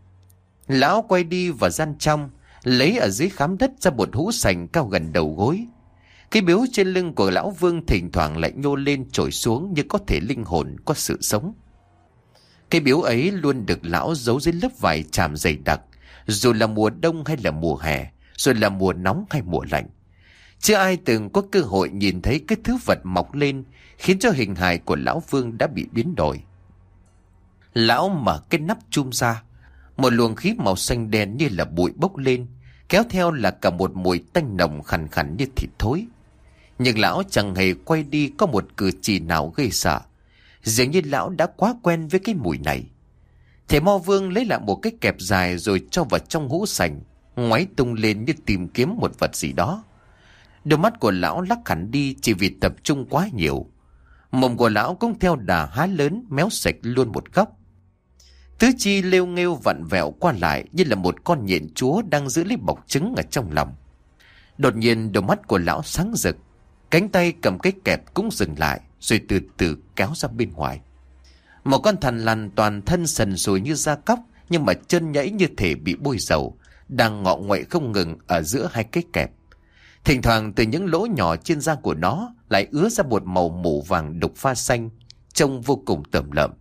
Lão quay đi vào gian trong, lấy ở dưới khám đất ra một hũ sành cao gần đầu gối. Cái biếu trên lưng của lão Vương thỉnh thoảng lại nhô lên trồi xuống như có thể linh hồn có sự sống. Cái biếu ấy luôn được lão giấu dưới lớp vải tràm dày đặc, dù là mùa đông hay là mùa hè, rồi là mùa nóng hay mùa lạnh. Chưa ai từng có cơ hội nhìn thấy cái thứ vật mọc lên, khiến cho hình hài của lão Vương đã bị biến đổi. Lão mở cái nắp chum ra, một luồng khí màu xanh đen như là bụi bốc lên, kéo theo là cả một mùi tanh nồng khằn khằn như thịt thối. Nhưng lão chẳng hề quay đi có một cử chỉ nào gây sợ, dường như lão đã quá quen với cái mùi này. Thầy Mo Vương lấy lại một cái kẹp dài rồi cho vào trong hũ sành, ngoáy tung lên như tìm kiếm một vật gì đó. Đôi mắt của lão lắc hẳn đi chỉ vì tập trung quá nhiều. Mồm của lão cũng theo đà há lớn, méo sạch luôn một góc. Tứ chi lêu nghêu vặn vẹo qua lại như là một con nhện chúa đang giữ lấy bọc trứng ở trong lòng. Đột nhiên đôi mắt của lão sáng rực, cánh tay cầm cái kẹp cũng dừng lại, rồi từ từ kéo ra bên ngoài. Một con thằn lằn toàn thân sần sùi như da cóc, nhưng mà chân nhảy như thể bị bôi dầu, đang ngọ nguậy không ngừng ở giữa hai cái kẹp. Thỉnh thoảng từ những lỗ nhỏ trên da của nó lại ứa ra một màu mủ vàng đục pha xanh, trông vô cùng tởm lợm.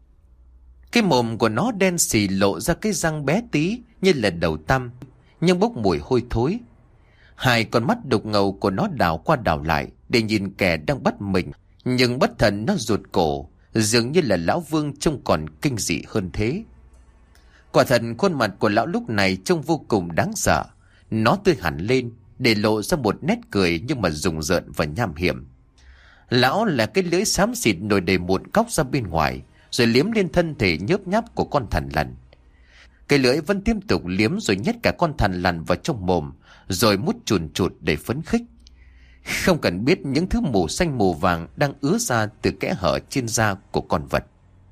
Cái mồm của nó đen xì lộ ra cái răng bé tí như là đầu tăm, nhưng bốc mùi hôi thối. Hai con mắt đục ngầu của nó đảo qua đảo lại để nhìn kẻ đang bắt mình, nhưng bất thần nó rụt cổ, dường như là lão Vương trông còn kinh dị hơn thế. Quả thật khuôn mặt của lão lúc này trông vô cùng đáng sợ. Nó tươi hẳn lên để lộ ra một nét cười nhưng mà rùng rợn và nham hiểm. Lão là cái lưỡi xám xịt nổi đầy mụn cóc ra bên ngoài, rồi liếm lên thân thể nhớp nháp của con thằn lằn. Cái lưỡi vẫn tiếp tục liếm rồi nhét cả con thằn lằn vào trong mồm, rồi mút chùn chụt để phấn khích. Không cần biết những thứ mù xanh mù vàng đang ứa ra từ kẽ hở trên da của con vật.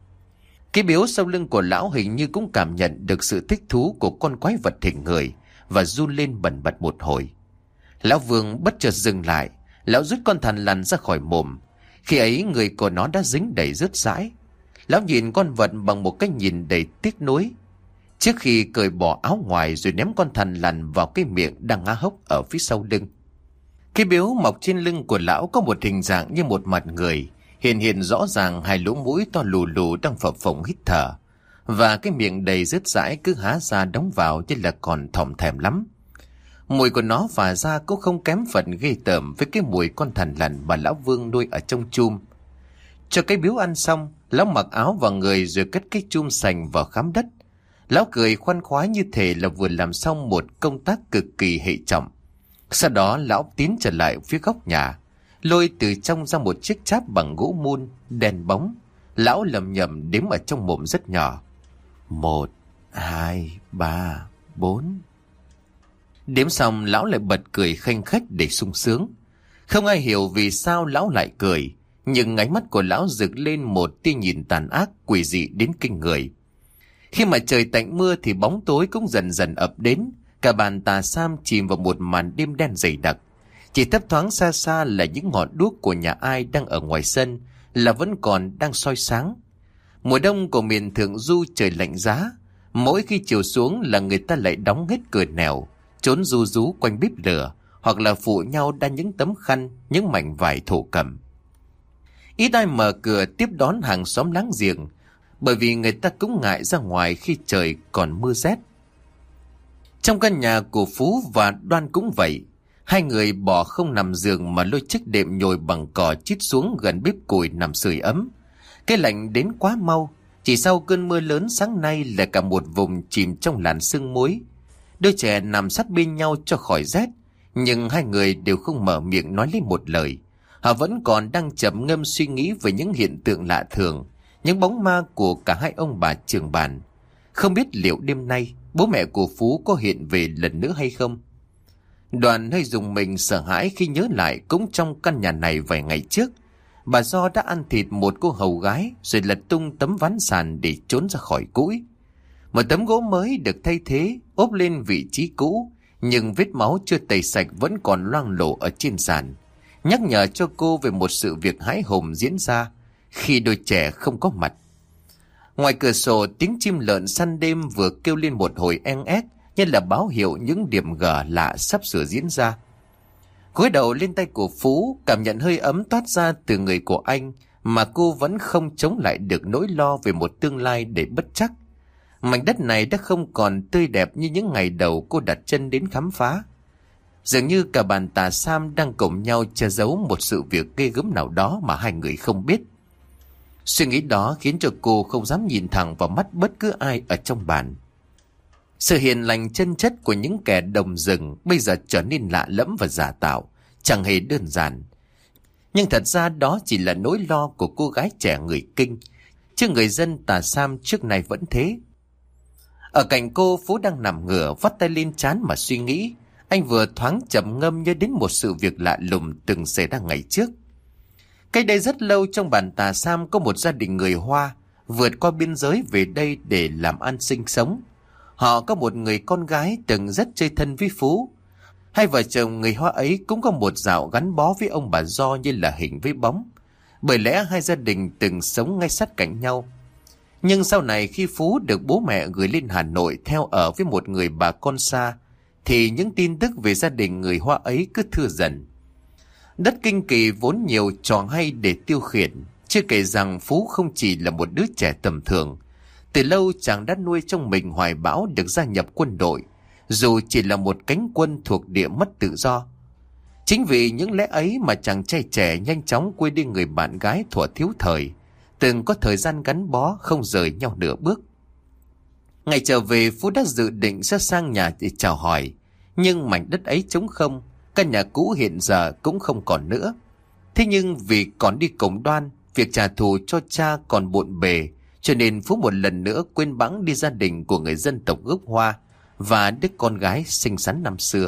Cái biếu sau lưng của lão hình như cũng cảm nhận được sự thích thú của con quái vật hình người và run lên bần bật một hồi. Lão Vương bất chợt dừng lại, lão rút con thằn lằn ra khỏi mồm. Khi ấy người của nó đã dính đầy rớt rãi. Lão nhìn con vật bằng một cái nhìn đầy tiếc nuối. trước khi cởi bỏ áo ngoài rồi ném con thằn lằn vào cái miệng đang há hốc ở phía sau lưng. Cái biếu mọc trên lưng của lão có một hình dạng như một mặt người, hiện hiện rõ ràng hai lỗ mũi to lù lù đang phập phồng hít thở, và cái miệng đầy rớt rãi cứ há ra đóng vào như là còn thòm thèm lắm. Mùi của nó phả ra cũng không kém phần ghê tởm với cái mùi con thằn lằn mà lão Vương nuôi ở trong chum. Cho cái biếu ăn xong, lão mặc áo vào người rồi cất cái chum sành vào khám đất. Lão cười khoan khoái như thể là vừa làm xong một công tác cực kỳ hệ trọng. Sau đó lão tiến trở lại phía góc nhà, lôi từ trong ra một chiếc cháp bằng gỗ mun đen bóng. Lão lầm nhầm đếm ở trong mồm rất nhỏ: một, hai, ba, bốn. Đếm xong lão lại bật cười khanh khách để sung sướng. Không ai hiểu vì sao lão lại cười, nhưng ánh mắt của lão rực lên một tia nhìn tàn ác quỷ dị đến kinh người. Khi mà trời tạnh mưa thì bóng tối cũng dần dần ập đến. Cả bàn Tà Sam chìm vào một màn đêm đen dày đặc. Chỉ thấp thoáng xa xa là những ngọn đuốc của nhà ai đang ở ngoài sân là vẫn còn đang soi sáng. Mùa đông của miền Thượng Du trời lạnh giá. Mỗi khi chiều xuống là người ta lại đóng hết cửa nẻo, trốn ru rú quanh bếp lửa, hoặc là phụ nhau đan những tấm khăn, những mảnh vải thổ cẩm. Ít ai mở cửa tiếp đón hàng xóm láng giềng, bởi vì người ta cũng ngại ra ngoài khi trời còn mưa rét. Trong căn nhà của Phú và Đoan cũng vậy. Hai người bỏ không nằm giường mà lôi chiếc đệm nhồi bằng cỏ chít xuống gần bếp củi nằm sưởi ấm. Cái lạnh đến quá mau. Chỉ sau cơn mưa lớn sáng nay là cả một vùng chìm trong làn sương muối. Đôi trẻ nằm sát bên nhau cho khỏi rét, nhưng hai người đều không mở miệng nói lên một lời. Họ vẫn còn đang trầm ngâm suy nghĩ về những hiện tượng lạ thường, những bóng ma của cả hai ông bà trường bản. Không biết liệu đêm nay bố mẹ của Phú có hiện về lần nữa hay không. Đoàn hơi dùng mình sợ hãi khi nhớ lại cũng trong căn nhà này vài ngày trước, bà Do đã ăn thịt một cô hầu gái rồi lật tung tấm ván sàn để trốn ra khỏi cũi. Một tấm gỗ mới được thay thế, ốp lên vị trí cũ, nhưng vết máu chưa tẩy sạch vẫn còn loang lổ ở trên sàn, nhắc nhở cho cô về một sự việc hãi hùng diễn ra khi đôi trẻ không có mặt. Ngoài cửa sổ, tiếng chim lợn săn đêm vừa kêu lên một hồi eng ép, như là báo hiệu những điểm gở lạ sắp sửa diễn ra. Gối đầu lên tay của Phú, cảm nhận hơi ấm toát ra từ người của anh, mà cô vẫn không chống lại được nỗi lo về một tương lai để bất chắc. Mảnh đất này đã không còn tươi đẹp như những ngày đầu cô đặt chân đến khám phá. Dường như cả bàn Tà Sam đang cùng nhau che giấu một sự việc ghê gớm nào đó mà hai người không biết. Suy nghĩ đó khiến cho cô không dám nhìn thẳng vào mắt bất cứ ai ở trong bàn. Sự hiền lành chân chất của những kẻ đồng rừng bây giờ trở nên lạ lẫm và giả tạo, chẳng hề đơn giản. Nhưng thật ra đó chỉ là nỗi lo của cô gái trẻ người Kinh, chứ người dân Tà Sam trước này vẫn thế. Ở cạnh cô, Phú đang nằm ngửa vắt tay lên trán mà suy nghĩ. Anh vừa thoáng trầm ngâm nhớ đến một sự việc lạ lùng từng xảy ra ngày trước. Cách đây rất lâu, trong bản Tà Sam có một gia đình người Hoa vượt qua biên giới về đây để làm ăn sinh sống. Họ có một người con gái từng rất chơi thân với Phú. Hai vợ chồng người Hoa ấy cũng có một dạo gắn bó với ông bà Do như là hình với bóng, bởi lẽ hai gia đình từng sống ngay sát cạnh nhau. Nhưng sau này khi Phú được bố mẹ gửi lên Hà Nội theo ở với một người bà con xa, thì những tin tức về gia đình người Hoa ấy cứ thưa dần. Đất Kinh Kỳ vốn nhiều trò hay để tiêu khiển, chưa kể rằng Phú không chỉ là một đứa trẻ tầm thường. Từ lâu chàng đã nuôi trong mình hoài bão được gia nhập quân đội, dù chỉ là một cánh quân thuộc địa mất tự do. Chính vì những lẽ ấy mà chàng trai trẻ nhanh chóng quên đi người bạn gái thuở thiếu thời, từng có thời gian gắn bó không rời nhau nửa bước. Ngày trở về, Phú đã dự định sẽ sang nhà để chào hỏi, nhưng mảnh đất ấy trống không, căn nhà cũ hiện giờ cũng không còn nữa. Thế nhưng vì còn đi cùng Đoan, việc trả thù cho cha còn bộn bề, cho nên Phú một lần nữa quên bẵng đi gia đình của người dân tộc gốc Hoa và đứa con gái xinh xắn năm xưa.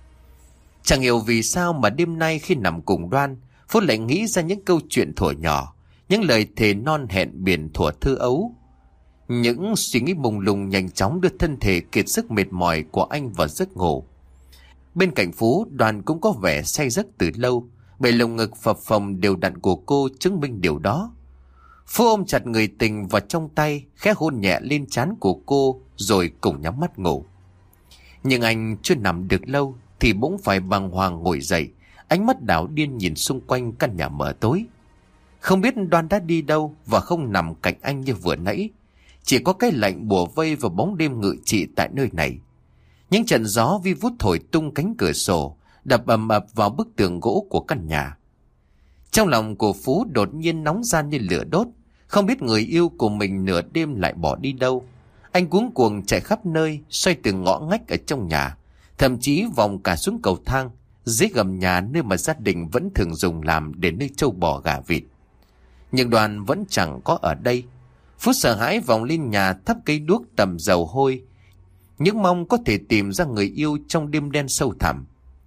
Chẳng hiểu vì sao mà đêm nay khi nằm cùng Đoan, Phú lại nghĩ ra những câu chuyện thuở nhỏ, những lời thề non hẹn biển thuở thơ ấu. Những suy nghĩ mông lung nhanh chóng đưa thân thể kiệt sức mệt mỏi của anh vào giấc ngủ. Bên cạnh Phú, Đoàn cũng có vẻ say giấc từ lâu, bởi lồng ngực phập phồng đều đặn của cô chứng minh điều đó. Phú ôm chặt người tình vào trong tay, khẽ hôn nhẹ lên trán của cô rồi cùng nhắm mắt ngủ. Nhưng anh chưa nằm được lâu thì bỗng phải bàng hoàng ngồi dậy, ánh mắt đảo điên nhìn xung quanh căn nhà mờ tối. Không biết Đoan đã đi đâu và không nằm cạnh anh như vừa nãy. Chỉ có cái lạnh bùa vây và bóng đêm ngự trị tại nơi này. Những trận gió vi vút thổi tung cánh cửa sổ, đập ầm ập vào bức tường gỗ của căn nhà. Trong lòng của Phú đột nhiên nóng gian như lửa đốt, không biết người yêu của mình nửa đêm lại bỏ đi đâu. Anh cuống cuồng chạy khắp nơi, xoay từng ngõ ngách ở trong nhà, thậm chí vòng cả xuống cầu thang, dưới gầm nhà nơi mà gia đình vẫn thường dùng làm để nuôi trâu bò gà vịt. Nhưng Đoàn vẫn chẳng có ở đây. Phú sợ hãi vòng lên nhà thắp cây đuốc tầm dầu hôi, những mong có thể tìm ra người yêu trong đêm đen sâu thẳm.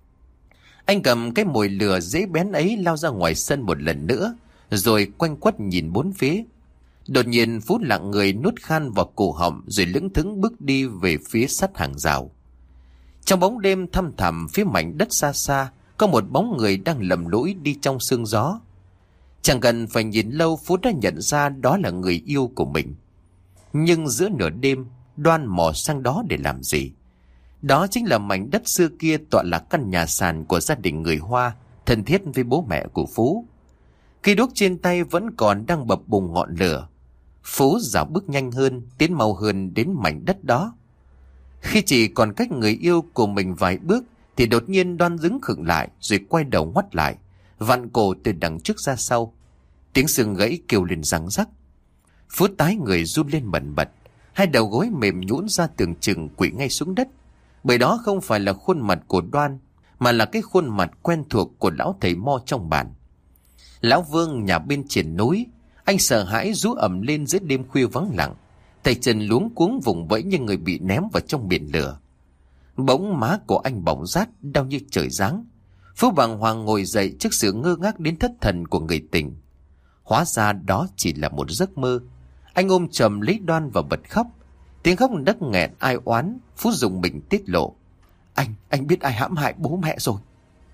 Anh cầm cái mồi lửa dễ bén ấy lao ra ngoài sân một lần nữa, rồi quanh quất nhìn bốn phía. Đột nhiên Phú lặng người nuốt khan vào cổ họng rồi lững thững bước đi về phía sát hàng rào. Trong bóng đêm thăm thẳm phía mảnh đất xa xa, có một bóng người đang lầm lũi đi trong sương gió. Chẳng cần phải nhìn lâu Phú đã nhận ra đó là người yêu của mình. Nhưng giữa nửa đêm, Đoan mò sang đó để làm gì? Đó chính là mảnh đất xưa kia tọa lạc căn nhà sàn của gia đình người Hoa, thân thiết với bố mẹ của Phú. Cây đuốc trên tay vẫn còn đang bập bùng ngọn lửa. Phú dạo bước nhanh hơn, tiến mau hơn đến mảnh đất đó. Khi chỉ còn cách người yêu của mình vài bước, thì đột nhiên Đoan đứng khựng lại rồi quay đầu ngoắt lại, vặn cổ từ đằng trước ra sau. Tiếng xương gãy kêu lên răng rắc. Phú tái người run lên bần bật, hai đầu gối mềm nhũn ra tưởng chừng quỵ ngay xuống đất. Bởi đó không phải là khuôn mặt của Đoan, mà là cái khuôn mặt quen thuộc của lão thầy mo trong bản. Lão Vương nhà bên triển núi. Anh sợ hãi rú ầm lên giữa đêm khuya vắng lặng, tay chân luống cuống vùng vẫy như người bị ném vào trong biển lửa. Bỗng má của anh bỏng rát, đau như trời giáng. Phú bàng hoàng ngồi dậy trước sự ngơ ngác đến thất thần của người tình. Hóa ra đó chỉ là một giấc mơ. Anh ôm chầm lấy Đoan và bật khóc. Tiếng khóc đứt nghẹn ai oán. Phú dùng mình tiết lộ: Anh, anh biết ai hãm hại bố mẹ rồi.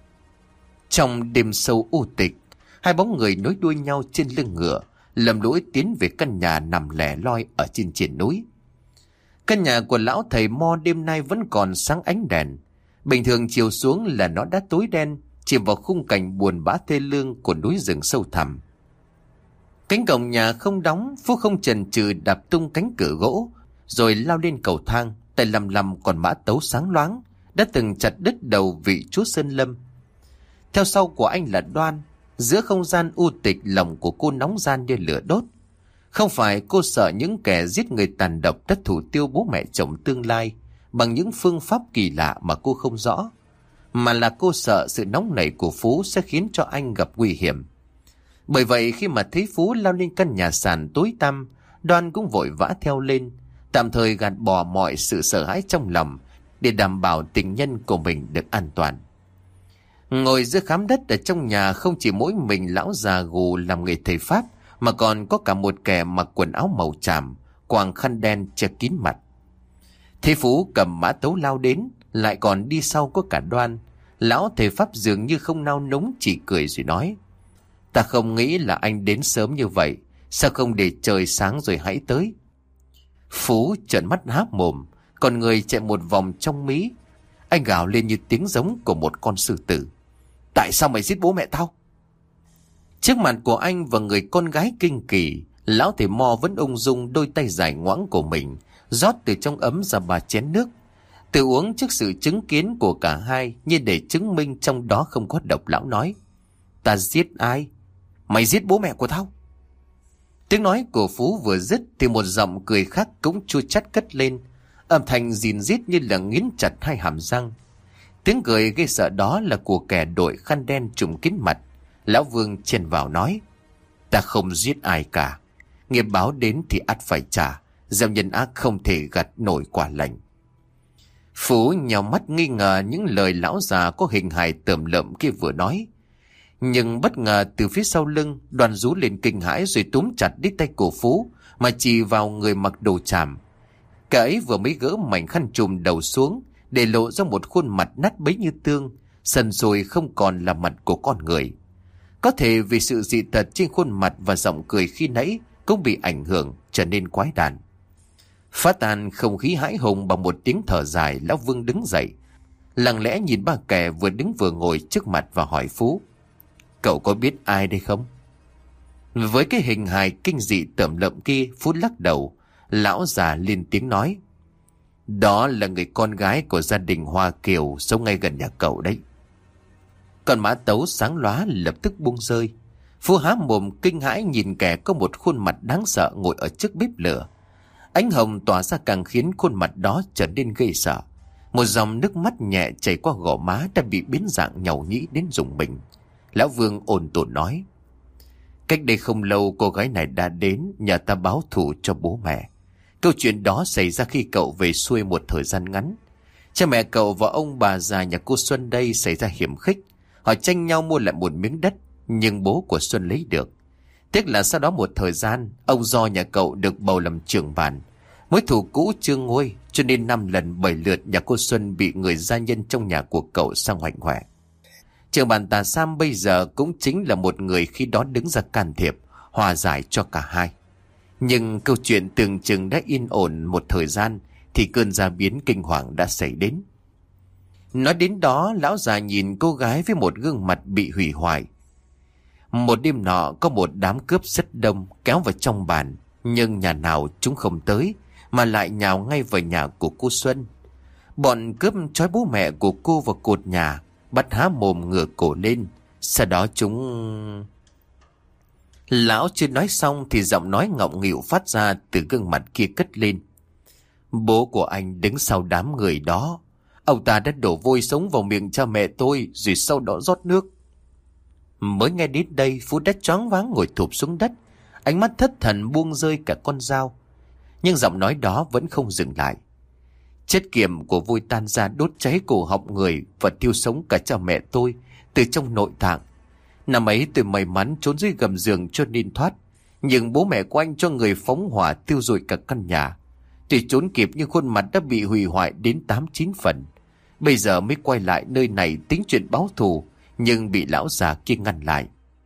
Trong đêm sâu u tịch, hai bóng người nối đuôi nhau trên lưng ngựa, lầm lũi tiến về căn nhà nằm lẻ loi ở trên triển núi. Căn nhà của lão thầy mo đêm nay vẫn còn sáng ánh đèn. Bình thường chiều xuống là nó đã tối đen, chìm vào khung cảnh buồn bã thê lương của núi rừng sâu thẳm. Cánh cổng nhà không đóng, Phú không chần chừ đạp tung cánh cửa gỗ, rồi lao lên cầu thang, tay lầm lầm còn mã tấu sáng loáng, đã từng chặt đứt đầu vị chúa Sơn Lâm. Theo sau của anh là Đoan. Giữa không gian u tịch, lòng của cô nóng gian như lửa đốt. Không phải cô sợ những kẻ giết người tàn độc đã thủ tiêu bố mẹ chồng tương lai bằng những phương pháp kỳ lạ mà cô không rõ, mà là cô sợ sự nóng nảy của Phú sẽ khiến cho anh gặp nguy hiểm. Bởi vậy khi mà thấy Phú lao lên căn nhà sàn tối tăm, Đoan cũng vội vã theo lên, tạm thời gạt bỏ mọi sự sợ hãi trong lòng để đảm bảo tình nhân của mình được an toàn. Ngồi giữa khám đất ở trong nhà không chỉ mỗi mình lão già gù làm nghề thầy pháp, mà còn có cả một kẻ mặc quần áo màu tràm, quàng khăn đen che kín mặt. Thế Phú cầm mã tấu lao đến, lại còn đi sau có cả Đoan. Lão thầy pháp dường như không nao núng, chỉ cười rồi nói: Ta không nghĩ là anh đến sớm như vậy, sao không để trời sáng rồi hãy tới? Phú trợn mắt há mồm, còn người chạy một vòng trong mí. Anh gào lên như tiếng giống của một con sư tử: Tại sao mày giết bố mẹ tao? Trước mặt của anh và người con gái kinh kỳ, lão thầy mo vẫn ung dung đôi tay dài ngoãng của mình, rót từ trong ấm ra ba chén nước, tự uống trước sự chứng kiến của cả hai như để chứng minh trong đó không có độc. Lão nói: Ta giết ai? Mày giết bố mẹ của tao. Tiếng nói của Phú vừa dứt thì một giọng cười khác cũng chua chát cất lên, âm thanh rìn rít như là nghiến chặt hai hàm răng. Tiếng cười gây sợ đó là của kẻ đội khăn đen trùm kín mặt. Lão Vương chen vào nói: Ta không giết ai cả, nghiệp báo đến thì ắt phải trả, gieo nhân ác không thể gặt nổi quả lành. Phú nhào mắt nghi ngờ những lời lão già có hình hài tởm lợm kia vừa nói. Nhưng bất ngờ từ phía sau lưng, Đoàn rú lên kinh hãi rồi túm chặt đít tay của Phú mà chỉ vào người mặc đồ tràm. Cả ấy vừa mới gỡ mảnh khăn trùm đầu xuống, để lộ ra một khuôn mặt nát bấy như tương, sần sùi không còn là mặt của con người. Có thể vì sự dị tật trên khuôn mặt và giọng cười khi nãy, cũng bị ảnh hưởng, trở nên quái đản. Phá tan không khí hãi hùng bằng một tiếng thở dài, lão Vương đứng dậy, lặng lẽ nhìn ba kẻ vừa đứng vừa ngồi trước mặt và hỏi Phú: "Cậu có biết ai đây không?" Với cái hình hài kinh dị tởm lợm kia, Phú lắc đầu. Lão già lên tiếng nói: "Đó là người con gái của gia đình Hoa Kiều sống ngay gần nhà cậu đấy." Con mã tấu sáng lóa lập tức buông rơi. Phú há mồm kinh hãi nhìn kẻ có một khuôn mặt đáng sợ ngồi ở trước bếp lửa. Ánh hồng tỏa ra càng khiến khuôn mặt đó trở nên ghê sợ. Một dòng nước mắt nhẹ chảy qua gò má đã bị biến dạng nhàu nhĩ đến rùng mình. Lão Vương ồn tồn nói: "Cách đây không lâu cô gái này đã đến nhờ ta báo thù cho bố mẹ. Câu chuyện đó xảy ra khi cậu về xuôi một thời gian ngắn. Cha mẹ cậu và ông bà già nhà cô Xuân đây xảy ra hiểm khích. Họ tranh nhau mua lại một miếng đất, nhưng bố của Xuân lấy được. Tiếc là sau đó một thời gian, ông Do nhà cậu được bầu làm trưởng bản. Mối thù cũ chưa nguôi, cho nên năm lần bảy lượt nhà cô Xuân bị người gia nhân trong nhà của cậu sang hoạnh hoẹ. Trưởng bản Tà Sam bây giờ cũng chính là một người khi đó đứng ra can thiệp, hòa giải cho cả hai. Nhưng câu chuyện tưởng chừng đã yên ổn một thời gian thì cơn gia biến kinh hoàng đã xảy đến." Nói đến đó, lão già nhìn cô gái với một gương mặt bị hủy hoại. Một đêm nọ có một đám cướp rất đông kéo vào trong bàn, nhưng nhà nào chúng không tới mà lại nhào ngay vào nhà của cô Xuân. Bọn cướp trói bố mẹ của cô vào cột nhà, bắt há mồm ngửa cổ lên. Sau đó chúng... Lão chưa nói xong thì giọng nói ngọng nghịu phát ra từ gương mặt kia cất lên: "Bố của anh đứng sau đám người đó. Ông ta đã đổ vôi sống vào miệng cha mẹ tôi, rồi sau đó rót nước." Mới nghe đến đây, Phú đã choáng váng ngồi thụp xuống đất, ánh mắt thất thần buông rơi cả con dao. Nhưng giọng nói đó vẫn không dừng lại. "Chất kiềm của vôi tan ra đốt cháy cổ họng người và thiêu sống cả cha mẹ tôi từ trong nội tạng. Năm ấy tôi may mắn trốn dưới gầm giường cho nên thoát, nhưng bố mẹ của anh cho người phóng hỏa tiêu rụi cả căn nhà. Tuy trốn kịp nhưng khuôn mặt đã bị hủy hoại đến tám chín phần. Bây giờ mới quay lại nơi này tính chuyện báo thù, nhưng bị lão già kia ngăn lại."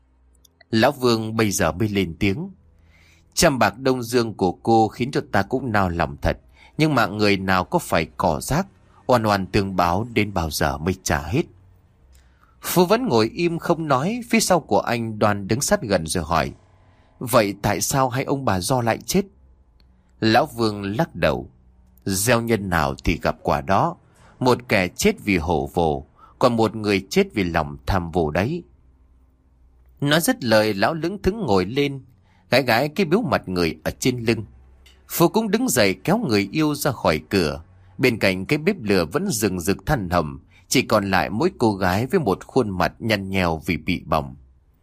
Lão Vương bây giờ mới lên tiếng: "Trăm bạc Đông Dương của cô khiến cho ta cũng nao lòng thật, nhưng mạng người nào có phải cỏ rác, oan oan tương báo đến bao giờ mới trả hết." Phú vẫn ngồi im không nói. Phía sau của anh Đoàn đứng sát gần rồi hỏi: "Vậy tại sao hai ông bà Do lại chết?" Lão Vương lắc đầu: "Gieo nhân nào thì gặp quả đó. Một kẻ chết vì hổ vồ, còn một người chết vì lòng tham vô đấy." Nói dứt lời, lão lững thững ngồi lên, gãi gãi cái biếu mặt người ở trên lưng. Phú cũng đứng dậy kéo người yêu ra khỏi cửa. Bên cạnh cái bếp lửa vẫn rừng rực than hầm, chỉ còn lại mỗi cô gái với một khuôn mặt nhăn nheo vì bị bỏng.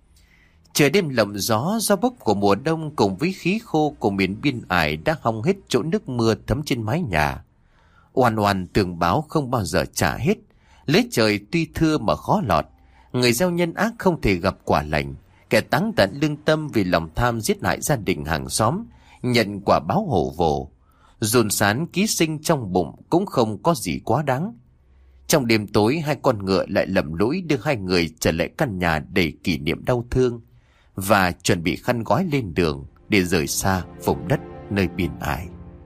Trời đêm lộng gió, gió bốc của mùa đông cùng với khí khô của miền biên ải đã hong hết chỗ nước mưa thấm trên mái nhà. Oan oan tường báo không bao giờ trả hết. Lưới trời tuy thưa mà khó lọt. Người gieo nhân ác không thể gặp quả lành. Kẻ táng tận lương tâm vì lòng tham giết hại gia đình hàng xóm, nhận quả báo hổ vồ. Dồn sán ký sinh trong bụng cũng không có gì quá đáng. Trong đêm tối, hai con ngựa lại lầm lũi đưa hai người trở lại căn nhà để kỷ niệm đau thương và chuẩn bị khăn gói lên đường để rời xa vùng đất nơi biên ải.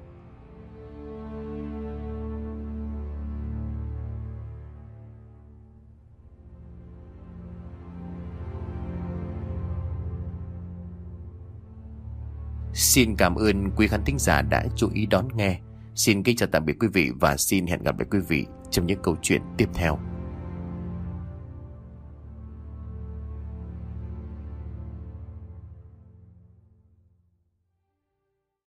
Xin cảm ơn quý khán thính giả đã chú ý đón nghe. Xin kính chào tạm biệt quý vị và xin hẹn gặp lại quý vị trong những câu chuyện tiếp theo.